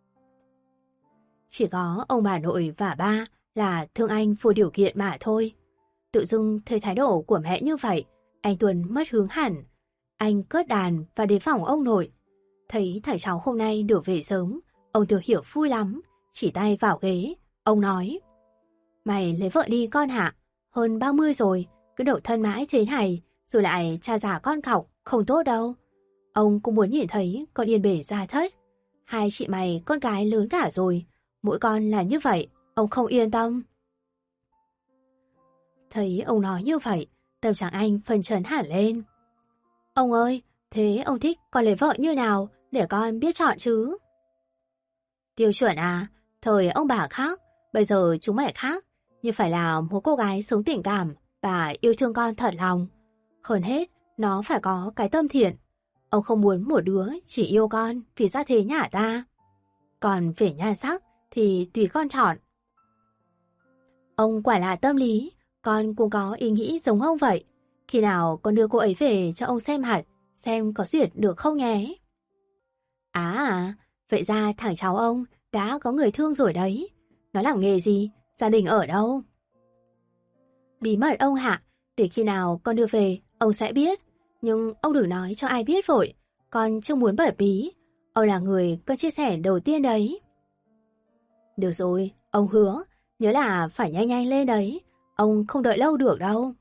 Chỉ có ông bà nội và ba là thương anh vô điều kiện mà thôi. Tự dưng thấy thái độ của mẹ như vậy, anh Tuấn mất hướng hẳn. Anh cất đàn và đến phòng ông nội. Thấy thằng cháu hôm nay được về sớm, ông Tiểu Hiểu vui lắm, chỉ tay vào ghế. Ông nói, mày lấy vợ đi con hả? Hơn 30 rồi, cứ đổ thân mãi thế này, rồi lại cha già con cọc, không tốt đâu. Ông cũng muốn nhìn thấy con yên bề gia thất. Hai chị mày con gái lớn cả rồi, mỗi con là như vậy, ông không yên tâm. Thấy ông nói như vậy, tâm trạng anh phân trần hẳn lên. Ông ơi, thế ông thích con lấy vợ như nào để con biết chọn chứ? Tiêu chuẩn à, thời ông bà khác, bây giờ chúng mày khác, nhưng phải là một cô gái sống tình cảm và yêu thương con thật lòng. Hơn hết, nó phải có cái tâm thiện. Ông không muốn một đứa chỉ yêu con vì gia thế nhà ta. Còn về nhan sắc thì tùy con chọn. Ông quả là tâm lý, con cũng có ý nghĩ giống ông vậy. Khi nào con đưa cô ấy về cho ông xem hạt, xem có duyệt được không nhé. Vậy ra thằng cháu ông đã có người thương rồi đấy. Nó làm nghề gì? Gia đình ở đâu? Bí mật ông hạ, để khi nào con đưa về, ông sẽ biết. Nhưng ông đừng nói cho ai biết vội, con chưa muốn bật bí. Ông là người con chia sẻ đầu tiên đấy. Được rồi, ông hứa, nhớ là phải nhanh nhanh lên đấy. Ông không đợi lâu được đâu.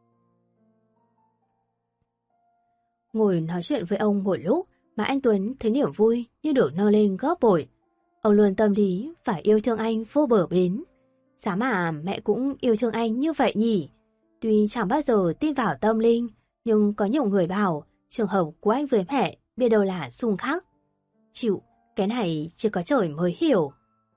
Ngồi nói chuyện với ông một lúc mà anh Tuấn thấy niềm vui như được nâng lên gấp bội. Ông luôn tâm lý và yêu thương anh vô bờ bến. Giá mà mẹ cũng yêu thương anh như vậy nhỉ. Tuy chẳng bao giờ tin vào tâm linh, nhưng có nhiều người bảo trường hợp của anh với mẹ biết đâu là xung khắc. Chịu, cái này chỉ có trời mới hiểu.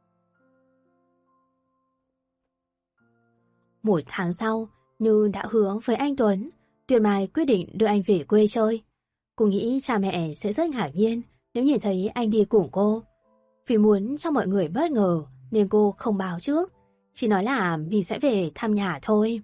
Một tháng sau, như đã hứa với anh Tuấn, Tuyền Mai quyết định đưa anh về quê chơi. Cô nghĩ cha mẹ sẽ rất ngạc nhiên nếu nhìn thấy anh đi cùng cô. Vì muốn cho mọi người bất ngờ nên cô không báo trước, chỉ nói là mình sẽ về thăm nhà thôi.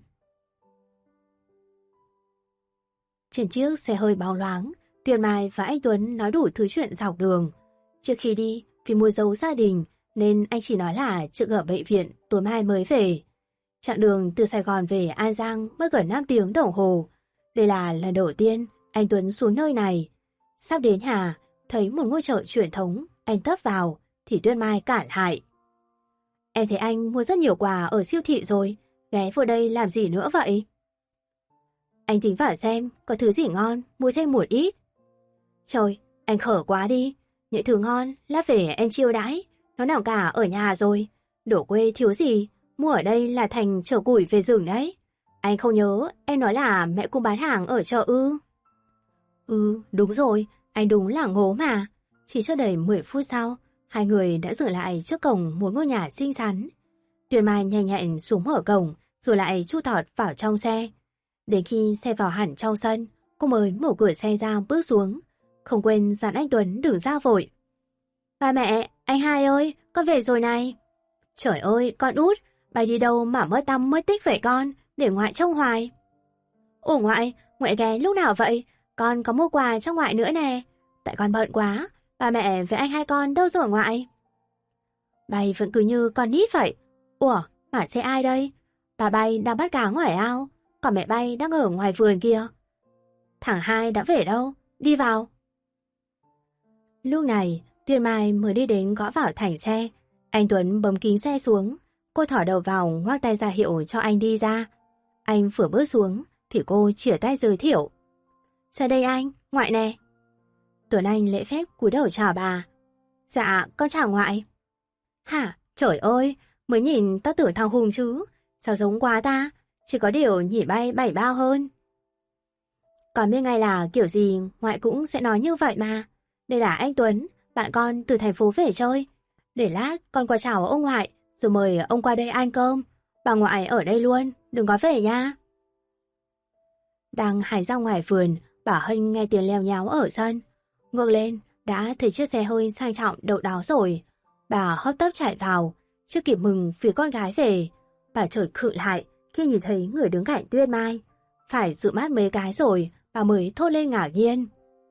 Trên chiếc xe hơi bóng loáng, Tuyền Mai và anh Tuấn nói đủ thứ chuyện dọc đường. Trước khi đi, vì mua dấu gia đình nên anh chỉ nói là trực ở bệnh viện tối mai mới về. Chặng đường từ Sài Gòn về An Giang mất gần 5 tiếng đồng hồ. Đây là lần đầu tiên anh Tuấn xuống nơi này. Sắp đến nhà, thấy một ngôi chợ truyền thống, anh tấp vào, thì Tuyền Mai cản lại. Em thấy anh mua rất nhiều quà ở siêu thị rồi, ghé vào đây làm gì nữa vậy? Anh tính vào xem có thứ gì ngon, mua thêm một ít. Trời, anh khở quá đi, những thứ ngon, lát về em chiêu đãi, nó nằm cả ở nhà rồi. Đổ quê thiếu gì, mua ở đây là thành chở củi về rừng đấy. Anh không nhớ, em nói là mẹ cũng bán hàng ở chợ ư? Đúng rồi, anh đúng là ngố mà. Chỉ chưa đầy 10 phút sau, hai người đã dừng lại trước cổng một ngôi nhà xinh xắn. Tuyền Mai nhanh nhẹn xuống mở cổng, rồi lại chui tọt vào trong xe. Đến khi xe vào hẳn trong sân, cô mới mở cửa xe ra bước xuống, không quên dặn anh Tuấn đừng ra vội. Ba mẹ, anh hai ơi, con về rồi này. Trời ơi, con út, bay đi đâu mà mất tăm mất tích vậy con, để ngoại trông hoài. Ủa ngoại ghé lúc nào vậy? Con có mua quà cho ngoại nữa nè. Tại con bận quá, ba mẹ với anh hai con đâu rồi ngoại? Bay vẫn cứ như con nít vậy. Ủa, mà xe ai đây? Bà Bay đang bắt cá ngoài ao, còn mẹ Bay đang ở ngoài vườn kia. Thằng hai đã về đâu? Đi vào. Lúc này, Tuyết Mai mới đi đến gõ vào thành xe. Anh Tuấn bấm kính xe xuống. Cô thỏ đầu vào ngoắc tay ra hiệu cho anh đi ra. Anh vừa bước xuống thì cô chìa tay giới thiệu. Ra đây anh, ngoại nè. Tuấn Anh lễ phép cúi đầu chào bà. Dạ, con chào ngoại. Hả? Trời ơi, mới nhìn tao tưởng thằng Hùng chứ. Sao giống quá ta? Chỉ có điều nhỉ Bay bảy bao hơn. Còn biết ngay là kiểu gì ngoại cũng sẽ nói như vậy mà. Đây là anh Tuấn, bạn con từ thành phố về chơi. Để lát con qua chào ông ngoại, rồi mời ông qua đây ăn cơm. Bà ngoại ở đây luôn, đừng có về nha. Đang hái ra ngoài vườn, bà Hân nghe tiếng leo nháo ở sân. Ngược lên, đã thấy chiếc xe hơi sang trọng đậu đó rồi. Bà hấp tấp chạy vào, chưa kịp mừng vì con gái về. Bà chợt khựng lại khi nhìn thấy người đứng cạnh Tuyết Mai. Phải dụi mắt mấy cái rồi, bà mới thốt lên ngạc nhiên.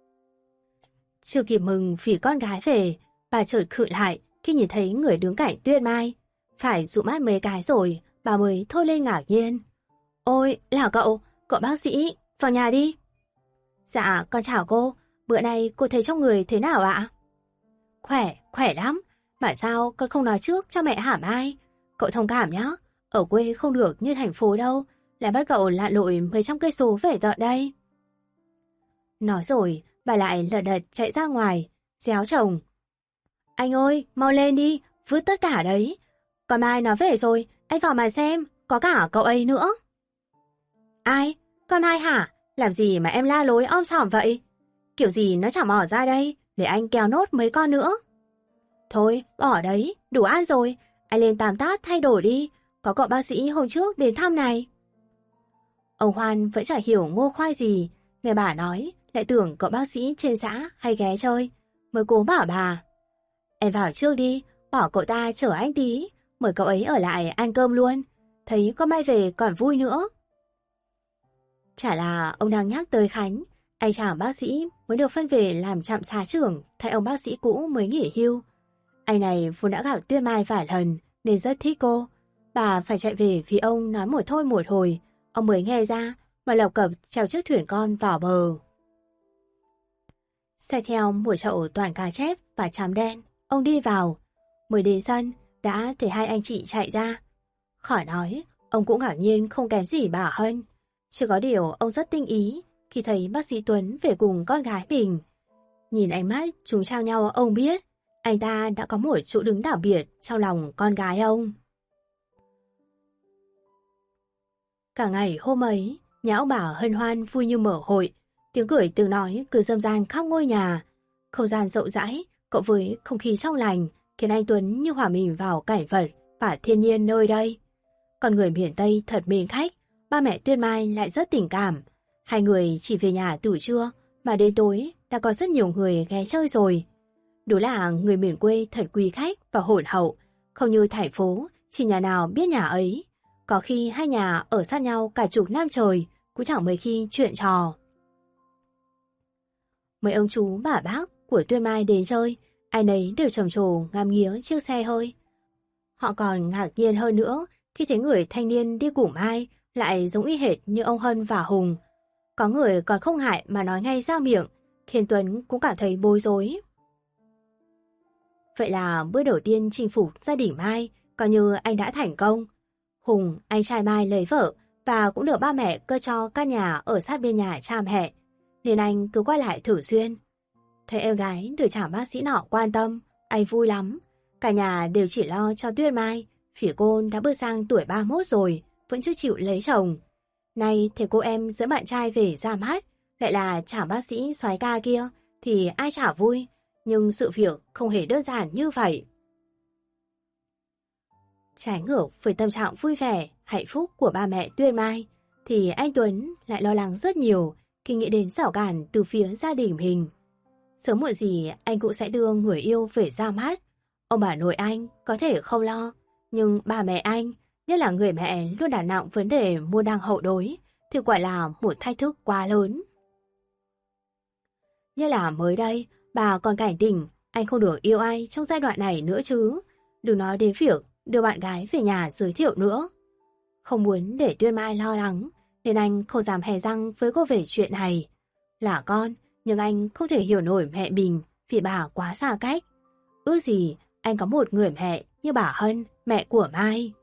Chưa kịp mừng vì con gái về, bà chợt khựng lại khi nhìn thấy người đứng cạnh Tuyết Mai. Phải dụi mắt mấy cái rồi, bà mới thốt lên ngạc nhiên. Ôi, là cậu bác sĩ, vào nhà đi. Dạ, con chào cô, bữa nay cô thấy trong người thế nào ạ? Khỏe lắm, mà sao con không nói trước cho mẹ hả Mai? Cậu thông cảm nhé, ở quê không được như thành phố đâu, lại bắt cậu lặn lội mấy trăm cây số về tận đây. Nói rồi, bà lại lật đật chạy ra ngoài, réo chồng. Anh ơi, mau lên đi, vứt tất cả đấy. Còn Mai nó về rồi, anh vào mà xem, có cả cậu ấy nữa. Ai? Con Mai hả? Làm gì mà em la lối om sòm vậy? Kiểu gì nó chả mò ra đây, để anh kéo nốt mấy con nữa. Thôi, bỏ đấy, đủ ăn rồi, anh lên Tam Tát thay đổi đi, có cậu bác sĩ hôm trước đến thăm này. Ông Hoan vẫn chả hiểu ngô khoai gì, nghe bà nói, lại tưởng cậu bác sĩ trên xã hay ghé chơi, mới cố bảo bà. Em vào trước đi, bỏ cậu ta chở anh tí, mời cậu ấy ở lại ăn cơm luôn, thấy con Mai về còn vui nữa. Chả là ông đang nhắc tới Khánh, anh chàng bác sĩ mới được phân về làm trạm xá trưởng thay ông bác sĩ cũ mới nghỉ hưu. Anh này vốn đã gặp Tuyết Mai vài lần nên rất thích cô. Bà phải chạy về vì ông nói một thôi một hồi, ông mới nghe ra mà lộc cộc trèo chiếc thuyền con vào bờ. Xe theo một chậu toàn cá chép và chám đen, ông đi vào. Mới đến sân, đã thấy hai anh chị chạy ra. Khỏi nói, ông cũng ngạc nhiên không kém gì bà Hân. Chỉ có điều ông rất tinh ý khi thấy bác sĩ Tuấn về cùng con gái mình. Nhìn ánh mắt chúng trao nhau ông biết anh ta đã có một chỗ đứng đặc biệt trong lòng con gái ông. Cả ngày hôm ấy, nhà ông bà hân hoan vui như mở hội. Tiếng cười tiếng nói cứ râm ran khắp ngôi nhà. Không gian rộng rãi, cộng với không khí trong lành khiến anh Tuấn như hòa mình vào cảnh vật và thiên nhiên nơi đây. Còn người miền Tây thật mến khách, ba mẹ Tuyết Mai lại rất tình cảm. Hai người chỉ về nhà từ trưa mà đến tối đã có rất nhiều người ghé chơi rồi. Đúng là người miền quê thật quý khách và hồn hậu, không như thành phố, chỉ nhà nào biết nhà ấy. Có khi hai nhà ở sát nhau cả chục năm trời, cũng chẳng mấy khi chuyện trò. Mấy ông chú bà bác của Tuyết Mai đến chơi, ai nấy đều trầm trồ ngắm nghía chiếc xe hơi. Họ còn ngạc nhiên hơn nữa khi thấy người thanh niên đi cùng Mai lại giống y hệt như ông Hân và Hùng. Có người còn không ngại mà nói ngay ra miệng, khiến Tuấn cũng cảm thấy bối rối. Vậy là bữa đầu tiên chinh phục gia đình Mai, coi như anh đã thành công. Hùng, anh trai Mai lấy vợ và cũng được ba mẹ cơ cho căn nhà ở sát bên nhà cha mẹ, nên anh cứ quay lại thường xuyên. Thấy em gái được chàng bác sĩ nọ quan tâm, anh vui lắm. Cả nhà đều chỉ lo cho Tuyết Mai, vì cô đã bước sang tuổi 31 rồi, vẫn chưa chịu lấy chồng. Nay thấy cô em dẫn bạn trai về ra mắt, lại là chàng bác sĩ soái ca kia, thì ai chả vui, nhưng sự việc không hề đơn giản như vậy. Trái ngược với tâm trạng vui vẻ hạnh phúc của ba mẹ Tuyên Mai, thì anh Tuấn lại lo lắng rất nhiều khi nghĩ đến rào cản từ phía gia đình mình. Sớm muộn gì anh cũng sẽ đưa người yêu về ra mắt. Ông bà nội anh có thể không lo, nhưng ba mẹ anh, nhất là người mẹ luôn đặt nặng vấn đề môn đăng hậu đối, thì quả là một thách thức quá lớn. Như là mới đây, bà còn cảnh tỉnh anh không được yêu ai trong giai đoạn này nữa chứ. Đừng nói đến việc đưa bạn gái về nhà giới thiệu nữa. Không muốn để Tuyên Mai lo lắng, nên anh không dám hé răng với cô về chuyện này. Là con, nhưng anh không thể hiểu nổi mẹ mình vì bà quá xa cách. Ước gì anh có một người mẹ như bà Hân, mẹ của Mai.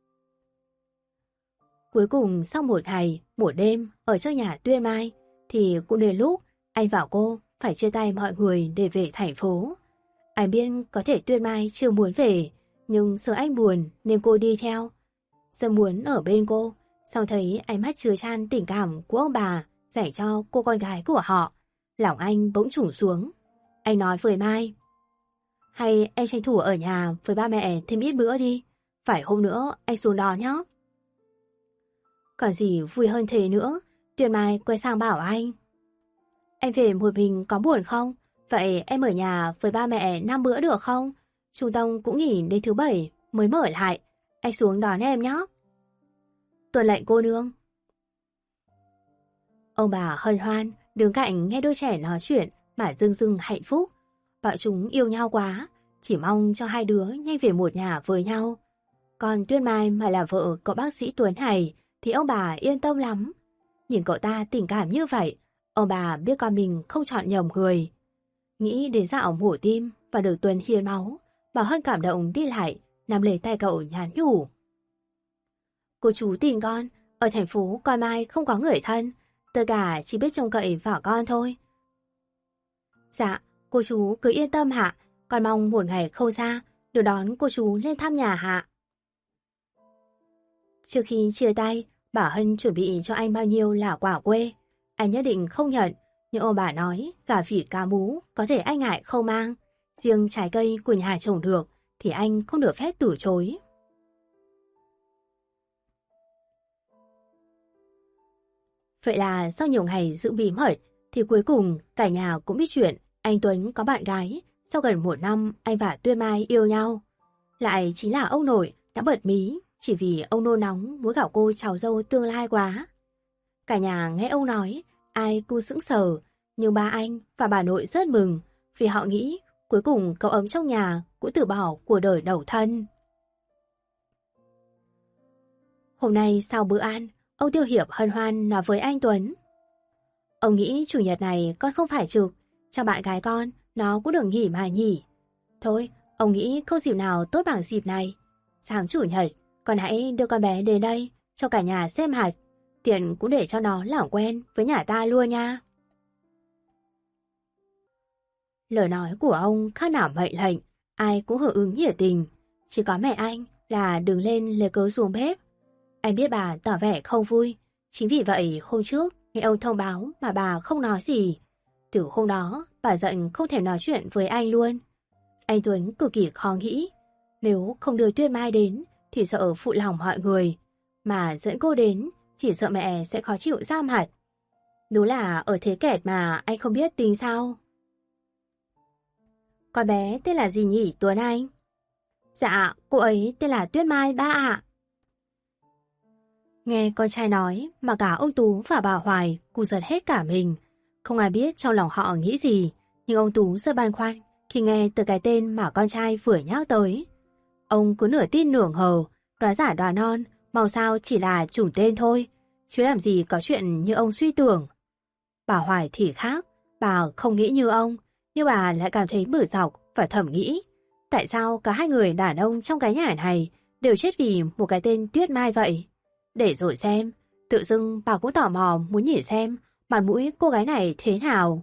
Cuối cùng sau một ngày, một đêm ở trong nhà Tuyên Mai, thì cũng đến lúc anh và cô phải chia tay mọi người để về thành phố. Anh biết có thể Tuyên Mai chưa muốn về, nhưng sợ anh buồn nên cô đi theo. Rất muốn ở bên cô, xong thấy ánh mắt chứa chan tình cảm của ông bà dành cho cô con gái của họ. Lòng anh bỗng trùng xuống. Anh nói với Mai: hay em tranh thủ ở nhà với ba mẹ thêm ít bữa đi, phải hôm nữa anh xuống đón nhé. Còn gì vui hơn thế nữa. Tuyên Mai quay sang bảo anh: em về một mình có buồn không? Vậy em ở nhà với ba mẹ 5 bữa được không? Trung tâm cũng nghỉ đến thứ 7 mới mở lại. Anh xuống đón em nhé. Tuân lệnh cô nương. Ông bà hân hoan đứng cạnh nghe đôi trẻ nói chuyện mà rưng rưng hạnh phúc. Bọn chúng yêu nhau quá, chỉ mong cho hai đứa nhanh về một nhà với nhau. Còn Tuyên Mai mà là vợ cậu bác sĩ Tuấn này thì ông bà yên tâm lắm. Nhìn cậu ta tình cảm như vậy, ông bà biết con mình không chọn nhầm người. Nghĩ đến dạo mổ tim và được Tuấn hiến máu, bà Hân cảm động đi lại, nắm lấy tay cậu nhắn nhủ: cô chú tin con, ở thành phố coi Mai không có người thân, tất cả chỉ biết trông cậy vào con thôi. Dạ, cô chú cứ yên tâm hạ, con mong một ngày không xa được đón cô chú lên thăm nhà hạ. Trước khi chia tay, bà Hân chuẩn bị cho anh bao nhiêu là quả quê. Anh nhất định không nhận, nhưng ông bà nói gà vịt cá mú có thể anh ngại không mang. Riêng trái cây của nhà trồng được thì anh không được phép từ chối. Vậy là sau nhiều ngày giữ bí mật thì cuối cùng cả nhà cũng biết chuyện anh Tuấn có bạn gái. Sau gần 1 năm anh và Tuyên Mai yêu nhau. Lại chính là ông nội đã bật mí chỉ vì ông nôn nóng muốn gặp cô cháu dâu tương lai quá. Cả nhà nghe ông nói, ai cũng sững sờ, nhưng ba anh và bà nội rất mừng vì họ nghĩ cuối cùng cậu ấm trong nhà cũng từ bỏ cuộc đời độc thân. Hôm nay sau bữa ăn, ông Tiêu Hiệp hân hoan nói với anh Tuấn: ông nghĩ chủ nhật này con không phải trực, cho bạn gái con nó cũng được nghỉ mà nhỉ. Thôi, ông nghĩ không dịp nào tốt bằng dịp này. Sáng chủ nhật, con hãy đưa con bé đến đây cho cả nhà xem hạt, tiện cũng để cho nó làm quen với nhà ta luôn nha. Lời nói của ông khác nào mệnh lệnh, ai cũng hưởng ứng nhiệt tình. Chỉ có mẹ anh là đứng lên lấy cớ xuống bếp. Anh biết bà tỏ vẻ không vui, chính vì vậy hôm trước nghe ông thông báo mà bà không nói gì. Từ hôm đó, bà giận không thể nói chuyện với anh luôn. Anh Tuấn cực kỳ khó nghĩ. Nếu không đưa Tuyên Mai đến thì sợ phụ lòng mọi người, mà dẫn cô đến chỉ sợ mẹ sẽ khó chịu ra mặt. Đúng là ở thế kẹt mà anh không biết tính sao. Con bé tên là gì nhỉ Tuấn anh? Dạ, cô ấy tên là Tuyên Mai ba ạ. Nghe con trai nói mà cả ông Tú và bà Hoài cũng giật hết cả mình. Không ai biết trong lòng họ nghĩ gì, nhưng ông Tú rất băn khoăn khi nghe từ cái tên mà con trai vừa nhắc tới. Ông cứ nửa tin nửa ngờ, đoán giả đoán non, mong sao chỉ là chủng tên thôi, chứ làm gì có chuyện như ông suy tưởng. Bà Hoài thì khác, bà không nghĩ như ông, nhưng bà lại cảm thấy bở dọc và thầm nghĩ. Tại sao cả hai người đàn ông trong cái nhà này đều chết vì một cái tên Tuyết Mai vậy? Để rồi xem, tự dưng bà cũng tò mò muốn nhìn xem mặt mũi cô gái này thế nào.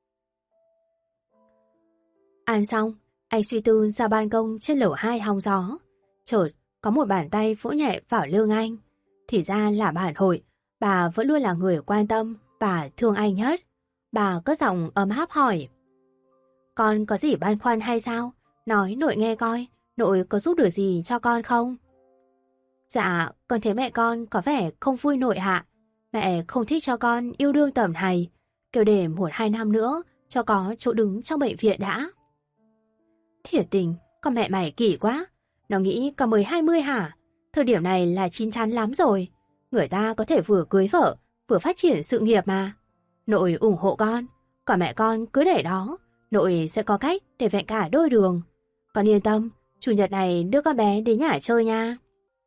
Ăn xong, anh suy tư ra ban công trên lầu 2 hóng gió. Chợt có một bàn tay vỗ nhẹ vào lưng anh. Thì ra là bản hội, bà vẫn luôn là người quan tâm, bà thương anh nhất. Bà cất giọng ấm áp hỏi: con có gì băn khoăn hay sao? Nói nội nghe coi, nội có giúp được gì cho con không? Dạ, con thấy mẹ con có vẻ không vui nổi hạ. Mẹ không thích cho con yêu đương tầm này, kêu để 1-2 năm nữa cho có chỗ đứng trong bệnh viện đã. Thiệt tình, con mẹ mày kỳ quá. Nó nghĩ con mới 20 hả? Thời điểm này là chín chắn lắm rồi. Người ta có thể vừa cưới vợ, vừa phát triển sự nghiệp mà. Nội ủng hộ con, còn mẹ con cứ để đó. Nội sẽ có cách để vẹn cả đôi đường. Con yên tâm, chủ nhật này đưa con bé đến nhà chơi nha.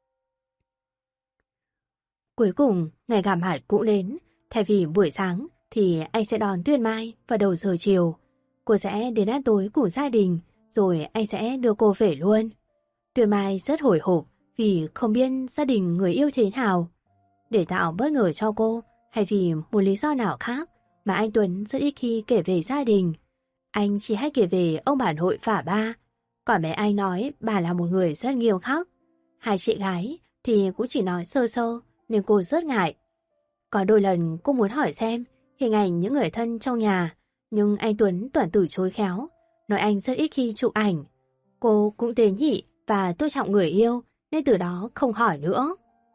Cuối cùng, ngày gặp mặt cũng đến. Thay vì buổi sáng thì anh sẽ đón Tuyên Mai vào đầu giờ chiều. Cô sẽ đến ăn tối cùng gia đình, rồi anh sẽ đưa cô về luôn. Tuyên Mai rất hồi hộp vì không biết gia đình người yêu thế nào. Để tạo bất ngờ cho cô, hay vì một lý do nào khác mà anh Tuấn rất ít khi kể về gia đình. Anh chỉ hay kể về ông bà nội và ba. Còn mẹ anh nói bà là một người rất nghiêm khắc. Hai chị gái thì cũng chỉ nói sơ sơ nên cô rất ngại. Có đôi lần cô muốn hỏi xem hình ảnh những người thân trong nhà, nhưng anh Tuấn toàn từ chối khéo, nói anh rất ít khi chụp ảnh. Cô cũng tế nhị và tôn trọng người yêu nên từ đó không hỏi nữa.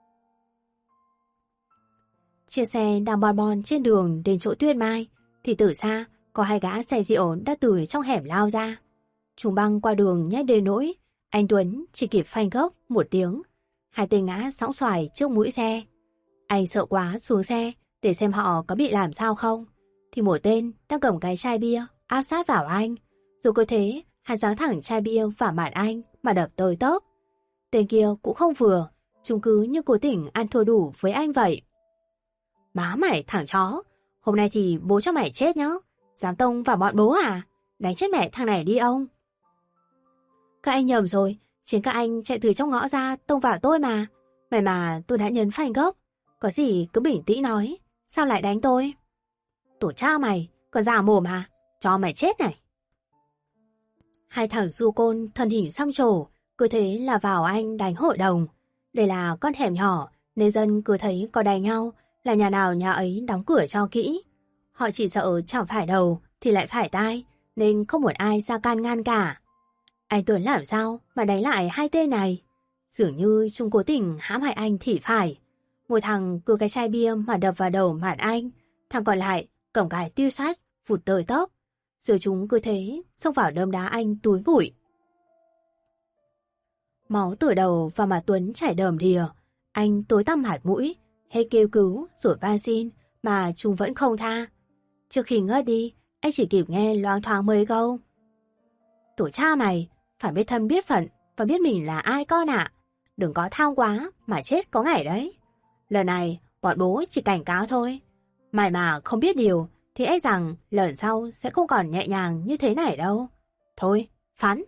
Chiếc xe đang bon bon trên đường đến chỗ Tuyên Mai thì từ xa có 2 gã xe rượu đã từ trong hẻm lao ra. Chúng băng qua đường nhét đến nỗi anh Tuấn chỉ kịp phanh gấp một tiếng. 2 tên ngã sõng xoài trước mũi xe. Anh sợ quá xuống xe để xem họ có bị làm sao không. Thì một tên đang cầm cái chai bia áp sát vào anh. Rồi cứ thế hắn giáng thẳng chai bia vào mặt anh mà đập tới tớp. Tên kia cũng không vừa, chúng cứ như cố tình ăn thua đủ với anh vậy. Má mày thằng chó, hôm nay thì bố cho mày chết nhá. Dám tông vào bọn bố à? Đánh chết mẹ thằng này đi ông. Các anh nhầm rồi, chính các anh chạy từ trong ngõ ra tông vào tôi mà. Mày mà tôi đã nhấn phanh gấp. Có gì cứ bình tĩnh nói, sao lại đánh tôi? Tổ cha mày, còn già mồm à? Cho mày chết này. 2 thằng du côn thân hình xăm trổ, cứ thế là vào anh đánh hội đồng. Đây là con hẻm nhỏ, nên dân cứ thấy có đánh nhau là nhà nào nhà ấy đóng cửa cho kỹ. Họ chỉ sợ chẳng phải đầu thì lại phải tai, nên không một ai ra can ngăn cả. Anh Tuấn làm sao mà đánh lại 2 tên này? Dường như chúng cố tình hãm hại anh thì phải. Một thằng cứ cái chai bia mà đập vào đầu mặt anh, thằng còn lại cầm cái tiêu sắt vụt tới tóc. Rồi chúng cứ thế xông vào đâm đá anh túi bụi. Máu từ đầu và mặt Tuấn chảy đầm đìa. Anh tối tăm mặt mũi, hết kêu cứu rồi van xin mà chúng vẫn không tha. Trước khi ngất đi, anh chỉ kịp nghe loáng thoáng mấy câu. Tổ cha mày, phải biết thân biết phận và biết mình là ai con ạ. Đừng có tham quá mà chết có ngày đấy. Lần này bọn bố chỉ cảnh cáo thôi. Mày mà không biết điều thì e rằng lần sau sẽ không còn nhẹ nhàng như thế này đâu. Thôi, phán.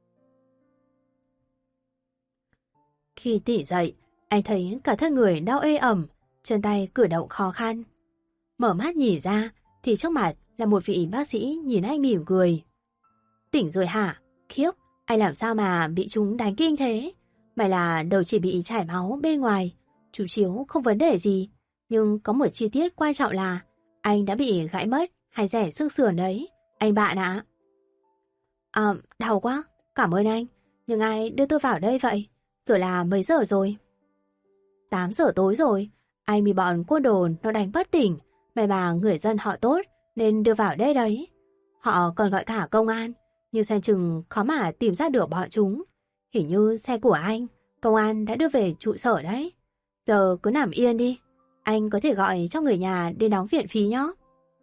Khi tỉnh dậy, anh thấy cả thân người đau ê ẩm, chân tay cử động khó khăn. Mở mắt nhìn ra thì trước mặt là một vị bác sĩ nhìn anh mỉm cười. Tỉnh rồi hả? Khiếp, anh làm sao mà bị chúng đánh kinh thế? Mày là đầu chỉ bị chảy máu bên ngoài, chụp chiếu không vấn đề gì. Nhưng có một chi tiết quan trọng là anh đã bị gãy mất hay rẻ xương sườn đấy, anh bạn ạ. Đau quá, cảm ơn anh. Nhưng ai đưa tôi vào đây vậy? Rồi là mấy giờ rồi? 8 giờ tối rồi. Anh bị bọn côn đồ nó đánh bất tỉnh. May mà người dân họ tốt nên đưa vào đây đấy. Họ còn gọi cả công an, nhưng xem chừng khó mà tìm ra được bọn chúng. Hình như xe của anh, công an đã đưa về trụ sở đấy. Giờ cứ nằm yên đi. Anh có thể gọi cho người nhà đến đóng viện phí nhé.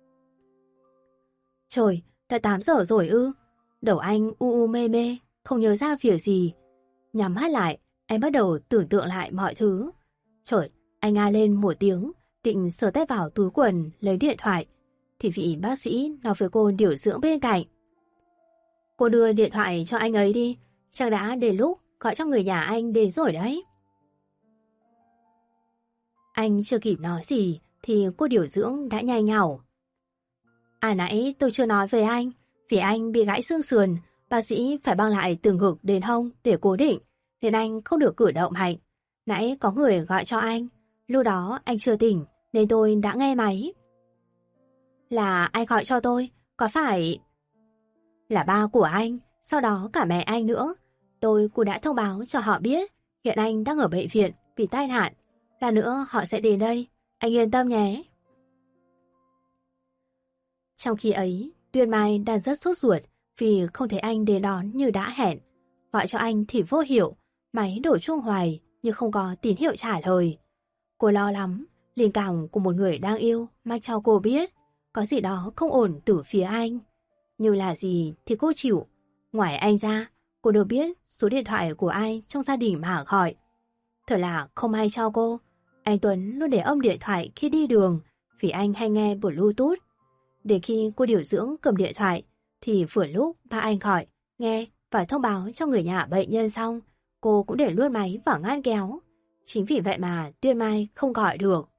Trời, đã 8 giờ rồi ư? Đầu anh u mê mê, không nhớ ra việc gì. Nhắm mắt lại, anh bắt đầu tưởng tượng lại mọi thứ. Chợt, anh a lên một tiếng, định sờ tay vào túi quần lấy điện thoại. Thì vị bác sĩ nói với cô điều dưỡng bên cạnh. Cô đưa điện thoại cho anh ấy đi, chắc đã đến lúc gọi cho người nhà anh đến rồi đấy. Anh chưa kịp nói gì thì cô điều dưỡng đã nhai nhào. Nãy tôi chưa nói với anh, vì anh bị gãy xương sườn, bác sĩ phải băng lại từ ngực đến hông để cố định, nên anh không được cử động mạnh. Nãy có người gọi cho anh, lúc đó anh chưa tỉnh nên tôi đã nghe máy. Là ai gọi cho tôi, có phải... Là ba của anh, sau đó cả mẹ anh nữa. Tôi cũng đã thông báo cho họ biết hiện anh đang ở bệnh viện vì tai nạn. Lát nữa họ sẽ đến đây, anh yên tâm nhé. Trong khi ấy, Tuyên Mai đang rất sốt ruột vì không thấy anh đến đón như đã hẹn. Gọi cho anh thì vô hiệu, máy đổ chuông hoài nhưng không có tín hiệu trả lời. Cô lo lắm, linh cảm của một người đang yêu mách cho cô biết có gì đó không ổn từ phía anh. Nhưng là gì thì cô chịu. Ngoài anh ra, cô đâu biết số điện thoại của ai trong gia đình mà gọi. Thật là không ai cho cô. Anh Tuấn luôn để âm điện thoại khi đi đường vì anh hay nghe Bluetooth. Để khi cô điều dưỡng cầm điện thoại thì vừa lúc ba anh gọi, nghe và thông báo cho người nhà bệnh nhân xong, cô cũng để luôn máy vào ngăn kéo. Chính vì vậy mà Tuyên Mai không gọi được.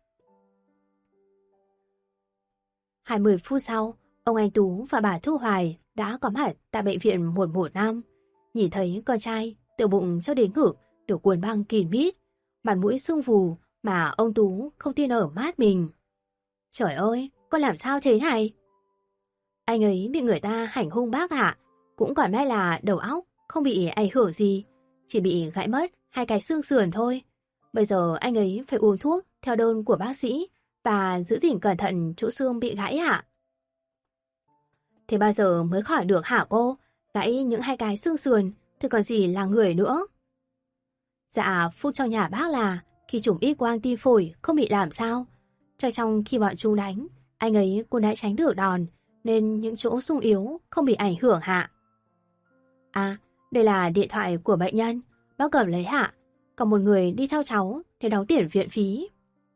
20 phút sau, ông Anh Tú và bà Thu Hoài đã có mặt tại bệnh viện 115. Nhìn thấy con trai từ bụng cho đến ngực được cuốn băng kín mít, mặt mũi sưng phù mà ông Tú không tin ở mắt mình. Trời ơi, con làm sao thế này? Anh ấy bị người ta hành hung bác ạ. Cũng còn may là đầu óc không bị ảnh hưởng gì, chỉ bị gãy mất 2 cái xương sườn thôi. Bây giờ anh ấy phải uống thuốc theo đơn của bác sĩ và giữ gìn cẩn thận chỗ xương bị gãy ạ. Thế bao giờ mới khỏi được hả cô? Gãy những 2 cái xương sườn thì còn gì là người nữa? Dạ, phúc trong nhà bác là khi chụp X quang tim phổi không bị làm sao. Cho trong khi bọn chúng đánh, anh ấy cũng đã tránh được đòn, nên những chỗ sung yếu không bị ảnh hưởng hạ. À, đây là điện thoại của bệnh nhân, bác cầm lấy hạ. Còn một người đi theo cháu để đóng tiền viện phí.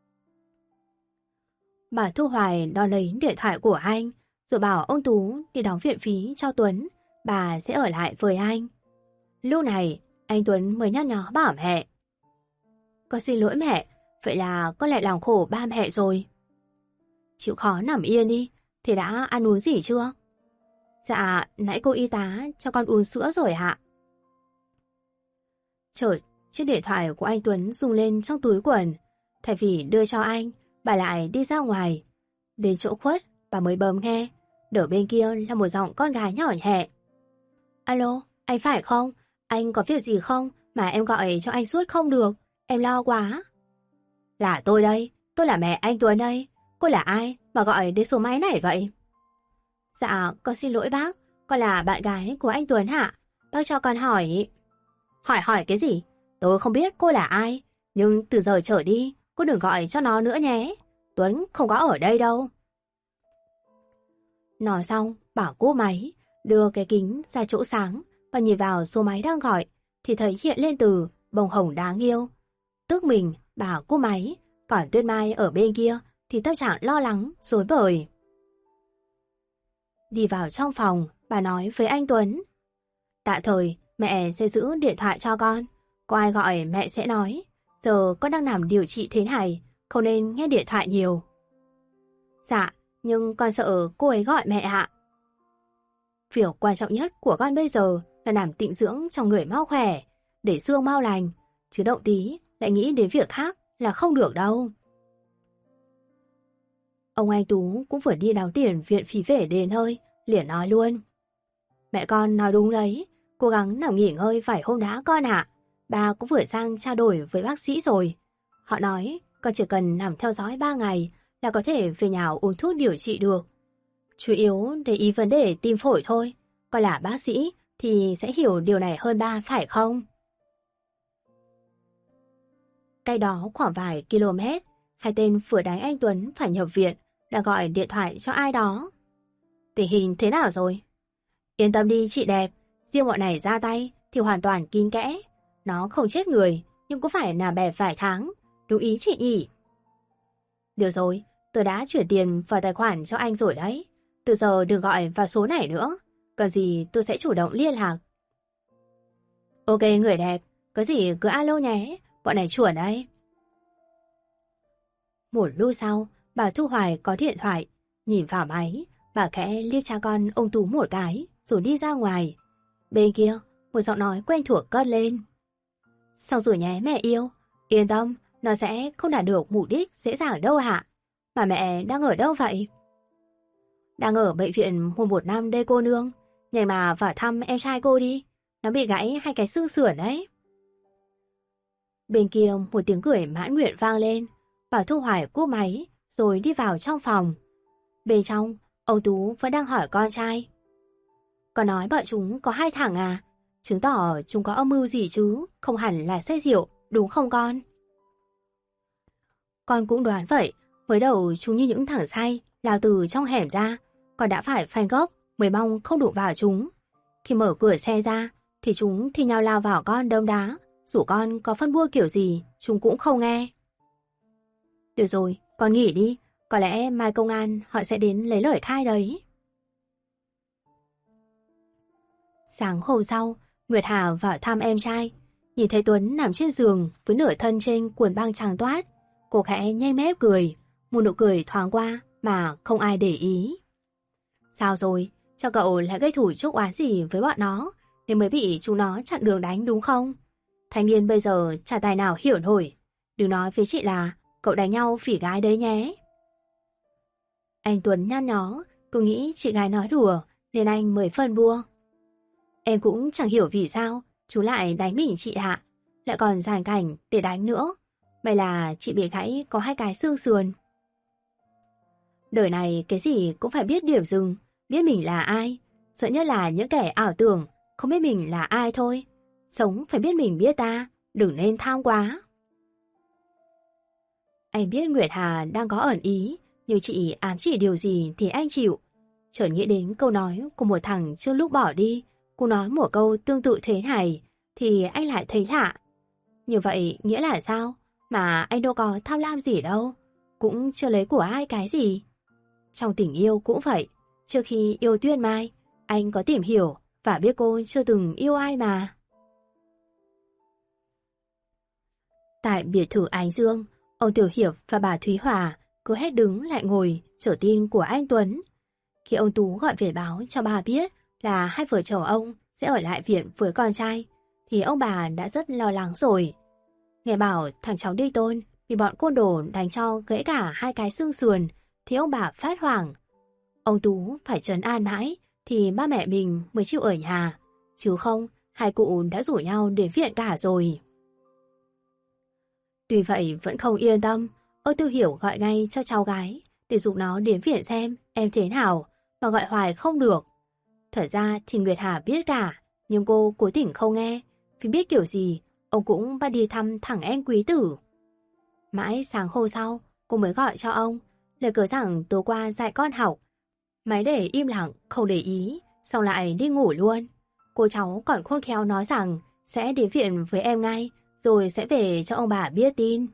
Bà Thu Hoài đón lấy điện thoại của anh, rồi bảo ông Tú đi đóng viện phí cho Tuấn, bà sẽ ở lại với anh. Lúc này, anh Tuấn mới nhắc nhó bảo mẹ. Con xin lỗi mẹ, vậy là con lại làm khổ ba mẹ rồi. Chịu khó nằm yên đi, thế đã ăn uống gì chưa? Dạ, nãy cô y tá cho con uống sữa rồi ạ. Chợt, chiếc điện thoại của anh Tuấn rung lên trong túi quần. Thay vì đưa cho anh, bà lại đi ra ngoài. Đến chỗ khuất, bà mới bấm nghe. Đầu bên kia là một giọng con gái nhỏ nhẹ. Alo, anh phải không? Anh có việc gì không mà em gọi cho anh suốt không được? Em lo quá. Là tôi đây, tôi là mẹ anh Tuấn đây. Cô là ai mà gọi đến số máy này vậy? Dạ, con xin lỗi bác. Con là bạn gái của anh Tuấn hả? Bác cho con hỏi... Hỏi cái gì? Tôi không biết cô là ai. Nhưng từ giờ trở đi, cô đừng gọi cho nó nữa nhé. Tuấn không có ở đây đâu. Nói xong, bảo cúp máy, đưa cái kính ra chỗ sáng và nhìn vào số máy đang gọi, thì thấy hiện lên từ bông hồng đáng yêu. Tức mình, bảo cúp máy, còn Tuyết Mai ở bên kia thì tâm trạng lo lắng, rối bời. Đi vào trong phòng, bà nói với anh Tuấn. Tạm thời, mẹ sẽ giữ điện thoại cho con. Có ai gọi mẹ sẽ nói. Giờ con đang nằm điều trị thế này, không nên nghe điện thoại nhiều. Dạ, nhưng con sợ cô ấy gọi mẹ ạ. Việc quan trọng nhất của con bây giờ là làm tịnh dưỡng cho người mau khỏe, để xương mau lành, chứ động tí lại nghĩ đến việc khác là không được đâu. Ông anh Tú cũng vừa đi đóng tiền viện phí về đến hơi, liền nói luôn. Mẹ con nói đúng đấy, cố gắng nằm nghỉ ngơi vài hôm đã con ạ. Bà cũng vừa sang trao đổi với bác sĩ rồi. Họ nói con chỉ cần nằm theo dõi 3 ngày là có thể về nhà uống thuốc điều trị được. Chủ yếu để ý vấn đề tim phổi thôi. Con là bác sĩ thì sẽ hiểu điều này hơn ba phải không? Cách đó khoảng vài km, hai tên vừa đánh anh Tuấn phải nhập viện đã gọi điện thoại cho ai đó. Tình hình thế nào rồi? Yên tâm đi chị đẹp, riêng bọn này ra tay thì hoàn toàn kín kẽ. Nó không chết người, nhưng cũng phải nằm bẹp vài tháng. Đúng ý chị nhỉ? Được rồi, tôi đã chuyển tiền vào tài khoản cho anh rồi đấy. Từ giờ đừng gọi vào số này nữa. Cần gì tôi sẽ chủ động liên lạc. Ok người đẹp, có gì cứ alo nhé. Bọn này chuẩn đấy. Một lúc sau, bà Thu Hoài có điện thoại. Nhìn vào máy, bà khẽ liếc cha con ông Tú một cái, rồi đi ra ngoài. Bên kia, một giọng nói quen thuộc cất lên. Xong rồi nhé mẹ yêu. Yên tâm, nó sẽ không đạt được mục đích dễ dàng đâu hả? Mà mẹ đang ở đâu vậy? Đang ở bệnh viện 115 đây cô nương. Nhảy mà vào thăm em trai cô đi. Nó bị gãy 2 cái xương sườn đấy. Bên kia một tiếng cười mãn nguyện vang lên. Bảo Thu Hoài cúp máy rồi đi vào trong phòng. Bên trong, ông Tú vẫn đang hỏi con trai. Con nói bọn chúng có 2 thằng à? Chứng tỏ chúng có âm mưu gì chứ, không hẳn là say rượu, đúng không con? Con cũng đoán vậy, mới đầu chúng như những thằng say, lao từ trong hẻm ra, con đã phải phanh gấp mới mong không đụng vào chúng. Khi mở cửa xe ra, thì chúng thi nhau lao vào con đấm đá, dù con có phân bua kiểu gì, chúng cũng không nghe. Được rồi, con nghỉ đi, có lẽ mai công an họ sẽ đến lấy lời khai đấy. Sáng hôm sau, Nguyệt Hà vào thăm em trai, nhìn thấy Tuấn nằm trên giường với nửa thân trên quần băng trắng toát. Cô khẽ nhếch mép cười, một nụ cười thoáng qua mà không ai để ý. Sao rồi, cho cậu lại gây thủ chuốc oán gì với bọn nó, nên mới bị chúng nó chặn đường đánh đúng không? Thanh niên bây giờ chả tài nào hiểu nổi. Đừng nói với chị là cậu đánh nhau phỉ gái đấy nhé. Anh Tuấn nhăn nhó, cứ nghĩ chị gái nói đùa nên anh mới phân bua. Em cũng chẳng hiểu vì sao chú lại đánh mình chị ạ, lại còn dàn cảnh để đánh nữa. Vậy là chị bị gãy có 2 cái xương sườn. Đời này cái gì cũng phải biết điểm dừng, biết mình là ai. Sợ nhất là những kẻ ảo tưởng không biết mình là ai thôi. Sống phải biết mình biết ta, đừng nên tham quá. Anh biết Nguyệt Hà đang có ẩn ý, nhưng chị ám chỉ điều gì thì anh chịu. Chợt nghĩ đến câu nói của một thằng trước lúc bỏ đi, cô nói một câu tương tự thế này, thì anh lại thấy lạ. Như vậy nghĩa là sao? Mà anh đâu có tham lam gì đâu, cũng chưa lấy của ai cái gì. Trong tình yêu cũng vậy, trước khi yêu Tuyết Mai, anh có tìm hiểu và biết cô chưa từng yêu ai mà. Tại biệt thự Ánh Dương, ông Tiểu Hiệp và bà Thúy Hòa cứ hết đứng lại ngồi chờ tin của anh Tuấn. Khi ông Tú gọi về báo cho bà biết là 2 vợ chồng ông sẽ ở lại viện với con trai, thì ông bà đã rất lo lắng rồi. Nghe bảo thằng cháu đi Tôn bị bọn côn đồ đánh cho gãy cả 2 cái xương sườn, thì ông bà phát hoảng. Ông Tú phải trấn an mãi thì ba mẹ mình mới chịu ở nhà, chứ không 2 cụ đã rủ nhau đến viện cả rồi. Tuy vậy vẫn không yên tâm, ông Tiêu Hiểu gọi ngay cho cháu gái để giục nó đến viện xem em thế nào, mà gọi hoài không được. Thật ra thì Nguyệt Hà biết cả, nhưng cô cố tình không nghe, vì biết kiểu gì ông cũng bắt đi thăm thằng em quý tử. Mãi sáng hôm sau, cô mới gọi cho ông, lời cớ rằng tối qua dạy con học. Máy để im lặng, không để ý, xong lại đi ngủ luôn. Cô cháu còn khôn khéo nói rằng sẽ đến viện với em ngay, rồi sẽ về cho ông bà biết tin.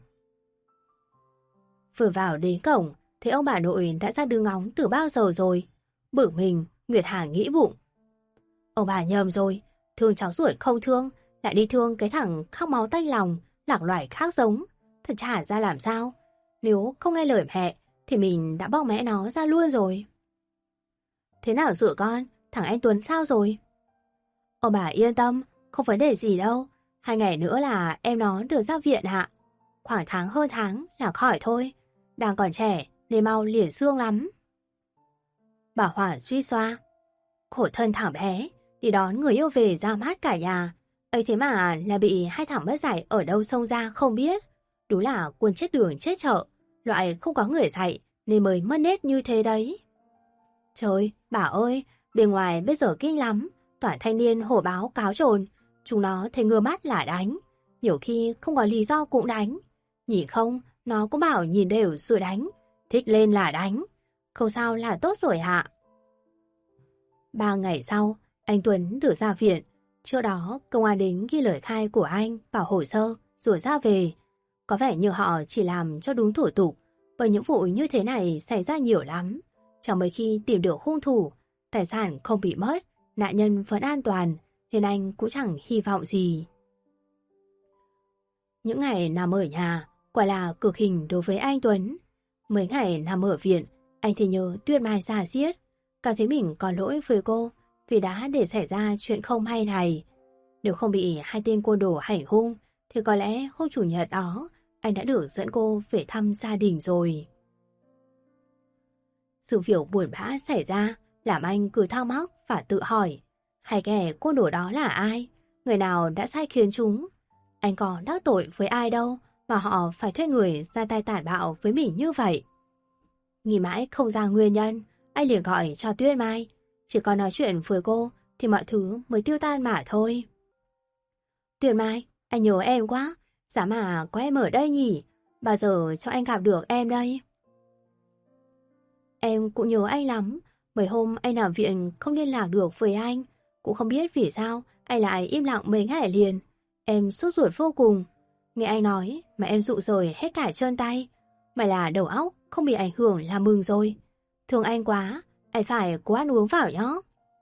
Vừa vào đến cổng, thấy ông bà nội đã ra đứng ngóng từ bao giờ rồi. Bực mình, Nguyệt Hà nghĩ bụng. Ông bà nhầm rồi, thương cháu ruột không thương, lại đi thương cái thằng khóc máu tanh lòng, lạc loài khác giống. Thật chả ra làm sao. Nếu không nghe lời mẹ, thì mình đã bóc mẹ nó ra luôn rồi. Thế nào rồi con, thằng anh Tuấn sao rồi? Ông bà yên tâm, không vấn đề gì đâu. 2 ngày nữa là em nó được ra viện ạ. Khoảng hơn tháng là khỏi thôi. Đang còn trẻ nên mau liền xương lắm. Bà Hòa suy xoa. Khổ thân thằng bé, đi đón người yêu về ra mắt cả nhà. Ấy thế mà là bị 2 thằng mất dạy ở đâu xông ra không biết. Đúng là quân chết đường chết chợ, loại không có người dạy nên mới mất nết như thế đấy. Trời, bà ơi, bên ngoài bây giờ kinh lắm, toàn thanh niên hổ báo cáo trồn. Chúng nó thấy ngừa mắt là đánh, nhiều khi không có lý do cũng đánh. Nhìn không, nó cũng bảo nhìn đều rồi đánh, thích lên là đánh. Không sao là tốt rồi hạ. 3 ngày sau, anh Tuấn được ra viện. Trước đó, công an đến ghi lời khai của anh vào hồ sơ rồi ra về. Có vẻ như họ chỉ làm cho đúng thủ tục, bởi những vụ như thế này xảy ra nhiều lắm. Chẳng mấy khi tìm được hung thủ, tài sản không bị mất, nạn nhân vẫn an toàn, nên anh cũng chẳng hy vọng gì. Những ngày nằm ở nhà, quả là cực hình đối với anh Tuấn. Mấy ngày nằm ở viện, anh thì nhớ Tuyết Mai ra giết, cảm thấy mình có lỗi với cô vì đã để xảy ra chuyện không hay này. Nếu không bị 2 tên côn đồ hành hung, thì có lẽ hôm chủ nhật đó anh đã được dẫn cô về thăm gia đình rồi. Sự việc buồn bã xảy ra làm anh cứ thắc mắc và tự hỏi, 2 kẻ côn đồ đó là ai? Người nào đã sai khiến chúng? Anh có đắc tội với ai đâu mà họ phải thuê người ra tay tàn bạo với mình như vậy. Nghĩ mãi không ra nguyên nhân, anh liền gọi cho Tuyết Mai. Chỉ có nói chuyện với cô thì mọi thứ mới tiêu tan mà thôi. Tuyết Mai, anh nhớ em quá. Giá mà có em ở đây nhỉ? Bao giờ cho anh gặp được em đây? Em cũng nhớ anh lắm. Mấy hôm anh nằm viện không liên lạc được với anh. Cũng không biết vì sao anh lại im lặng mấy ngày liền. Em sốt ruột vô cùng. Nghe anh nói mà em rụng rời hết cả chân tay. Mày là đầu óc không bị ảnh hưởng là mừng rồi. Thương anh quá, anh phải cố ăn uống vào nhá.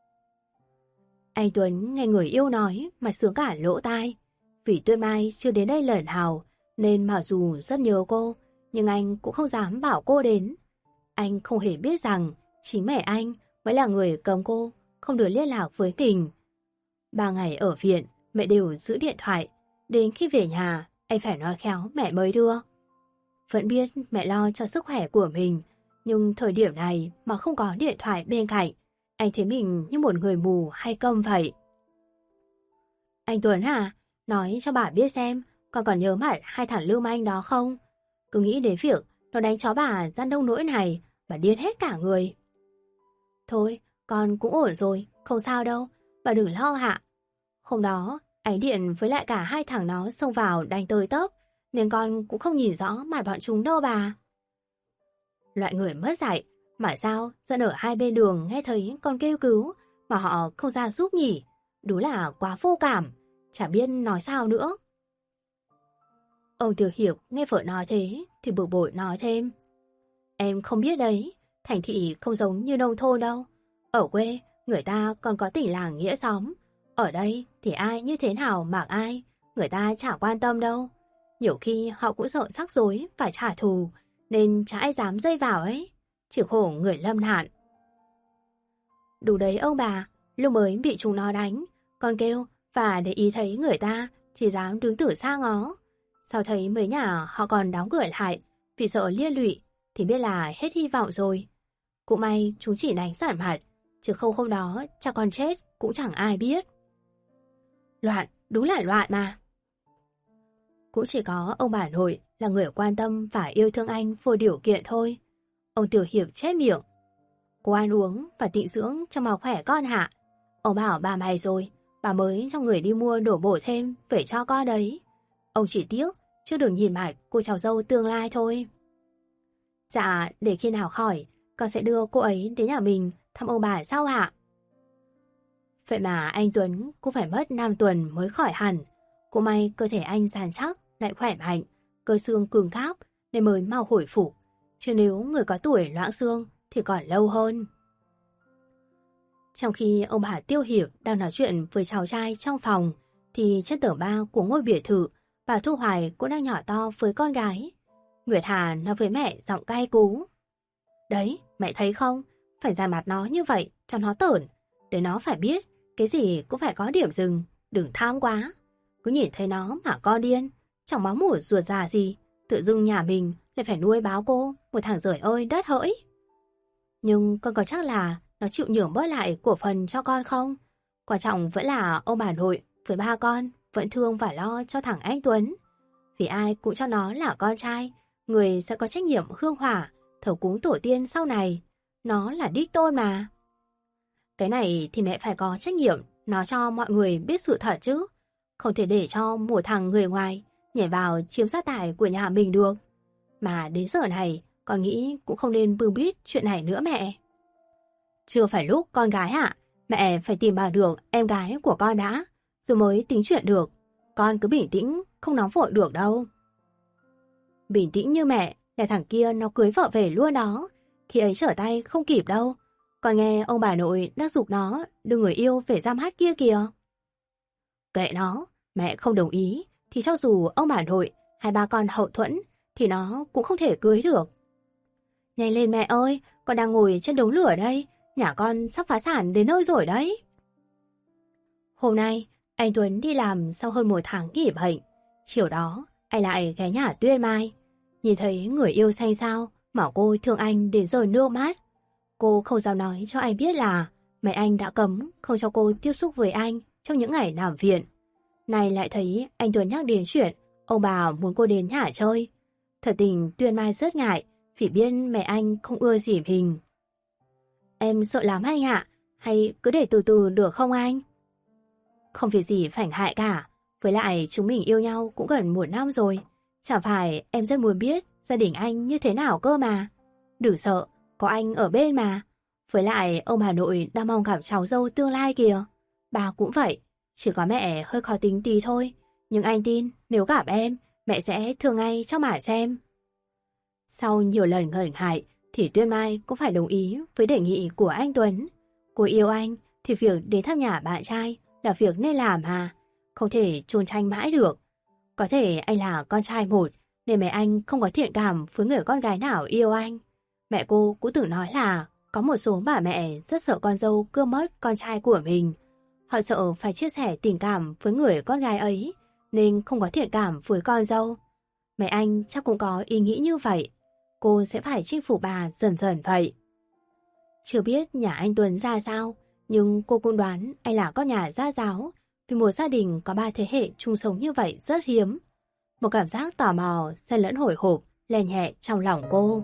Anh Tuấn nghe người yêu nói mà sướng cả lỗ tai. Vì Tuyết Mai chưa đến đây lần nào nên mặc dù rất nhớ cô, nhưng anh cũng không dám bảo cô đến. Anh không hề biết rằng chính mẹ anh mới là người cấm cô không được liên lạc với mình. 3 ngày ở viện, mẹ đều giữ điện thoại. Đến khi về nhà, anh phải nói khéo mẹ mới đưa. Vẫn biết mẹ lo cho sức khỏe của mình, nhưng thời điểm này mà không có điện thoại bên cạnh, anh thấy mình như một người mù hay câm vậy. Anh Tuấn à, nói cho bà biết xem, con còn nhớ mặt hai thằng lưu manh đó không? Cứ nghĩ đến việc nó đánh chó bà gian đông nỗi này, bà điên hết cả người. Thôi, con cũng ổn rồi, không sao đâu, bà đừng lo hạ. Hôm đó, ánh điện với lại cả hai thằng nó xông vào đánh tới tấp, nên con cũng không nhìn rõ mặt bọn chúng đâu bà. Loại người mất dạy, mà sao dân ở hai bên đường nghe thấy con kêu cứu mà họ không ra giúp nhỉ? Đúng là quá vô cảm, chả biết nói sao nữa. Ông Tiểu Hiệp nghe vợ nói thế thì bực bội nói thêm. Em không biết đấy, thành thị không giống như nông thôn đâu. Ở quê, người ta còn có tình làng nghĩa xóm. Ở đây thì ai như thế nào mặc ai, người ta chả quan tâm đâu. Nhiều khi họ cũng sợ rắc rối phải trả thù, nên chả ai dám dây vào ấy. Chỉ khổ người lâm nạn. Đủ đấy ông bà, lúc mới bị chúng nó đánh, con kêu và để ý thấy người ta chỉ dám đứng từ xa ngó. Sau thấy mấy nhà họ còn đóng cửa lại vì sợ liên lụy thì biết là hết hy vọng rồi. Cũng may chúng chỉ đánh sản mặt, chứ không hôm đó cha con chết cũng chẳng ai biết. Loạn, đúng là loạn mà. Cũng chỉ có ông bà nội là người quan tâm và yêu thương anh vô điều kiện thôi. Ông Tiểu Hiệp chép miệng. Cô ăn uống và tịnh dưỡng cho mau khỏe con hạ. Ông bảo bà mày rồi, bà mới cho người đi mua đổ bổ thêm về cho con đấy. Ông chỉ tiếc chưa được nhìn mặt cô cháu dâu tương lai thôi. Dạ, để khi nào khỏi, con sẽ đưa cô ấy đến nhà mình thăm ông bà sau ạ. Vậy mà anh Tuấn cũng phải mất 5 tuần mới khỏi hẳn. Cũng may cơ thể anh rắn chắc, lại khỏe mạnh, cơ xương cứng cáp nên mới mau hồi phục. Chứ nếu người có tuổi loãng xương thì còn lâu hơn. Trong khi ông bà Tiêu Hiệp đang nói chuyện với cháu trai trong phòng, thì trên tầng 3 của ngôi biệt thự, bà Thu Hoài cũng đang nhỏ to với con gái. Nguyệt Hà nói với mẹ giọng cay cú. Đấy, mẹ thấy không? Phải dàn mặt nó như vậy cho nó tởn. Để nó phải biết, cái gì cũng phải có điểm dừng, đừng tham quá. Cứ nhìn thấy nó mà con điên, chẳng máu mủ ruột già gì. Tự dưng nhà mình lại phải nuôi báo cô một thằng rời ơi đất hỡi. Nhưng con có chắc là nó chịu nhường bớt lại của phần cho con không? Quan trọng vẫn là ông bà nội với ba con vẫn thương và lo cho thằng anh Tuấn. Vì ai cũng cho nó là con trai, người sẽ có trách nhiệm hương hỏa, thờ cúng tổ tiên sau này. Nó là đích tôn mà. Cái này thì mẹ phải có trách nhiệm nói cho mọi người biết sự thật chứ. Không thể để cho một thằng người ngoài nhảy vào chiếm gia tài của nhà mình được. Mà đến giờ này, con nghĩ cũng không nên bưng bít chuyện này nữa mẹ. Chưa phải lúc con gái ạ, mẹ phải tìm bằng được em gái của con đã, rồi mới tính chuyện được. Con cứ bình tĩnh, không nóng vội được đâu. Bình tĩnh như mẹ, là thằng kia nó cưới vợ về luôn đó. Khi ấy trở tay không kịp đâu. Còn nghe ông bà nội đã giục nó đưa người yêu về giam hát kia kìa. Kệ nó, mẹ không đồng ý thì cho dù ông bà nội hay ba con hậu thuẫn thì nó cũng không thể cưới được. Nhanh lên mẹ ơi, con đang ngồi trên đống lửa đây, nhà con sắp phá sản đến nơi rồi đấy. Hôm nay, anh Tuấn đi làm sau hơn 1 tháng nghỉ bệnh. Chiều đó, anh lại ghé nhà Tuyết Mai. Nhìn thấy người yêu xanh xao mà cô thương anh đến rơi nước mắt. Cô không dám nói cho anh biết là mẹ anh đã cấm không cho cô tiếp xúc với anh trong những ngày nằm viện. Này lại thấy anh Tuấn nhắc đến chuyện ông bà muốn cô đến nhà chơi. Thật tình Tuyên Mai rất ngại vì biết mẹ anh không ưa dìm hình. Em sợ lắm anh ạ, hay cứ để từ từ được không anh? Không việc gì phải hại cả, với lại chúng mình yêu nhau cũng gần 1 năm rồi. Chẳng phải em rất muốn biết gia đình anh như thế nào cơ mà. Đừng sợ, có anh ở bên mà. Với lại ông bà nội đang mong gặp cháu dâu tương lai kìa. Bà cũng vậy, chỉ có mẹ hơi khó tính tí thôi. Nhưng anh tin nếu gặp em, mẹ sẽ thương ngay cho mà xem. Sau nhiều lần ngần ngại thì Tuyên Mai cũng phải đồng ý với đề nghị của anh Tuấn. Cô yêu anh thì việc đến thăm nhà bạn trai là việc nên làm mà, không thể trốn tránh mãi được. Có thể anh là con trai một nên mẹ anh không có thiện cảm với người con gái nào yêu anh. Mẹ cô cũng từng nói là có một số bà mẹ rất sợ con dâu cướp mất con trai của mình. Họ sợ phải chia sẻ tình cảm với người con gái ấy nên không có thiện cảm với con dâu. Mẹ anh chắc cũng có ý nghĩ như vậy. Cô sẽ phải chinh phục bà dần dần vậy. Chưa biết nhà anh Tuấn ra sao, nhưng cô cũng đoán anh là con nhà gia giáo, vì một gia đình có 3 thế hệ chung sống như vậy rất hiếm. Một cảm giác tò mò, xen lẫn hồi hộp, lè nhẹ trong lòng cô.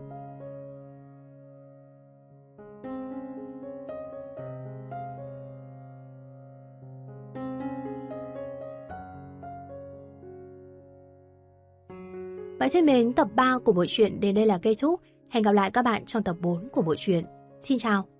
Bạn thân mến, tập 3 của bộ truyện đến đây là kết thúc. Hẹn gặp lại các bạn trong tập 4 của bộ truyện. Xin chào!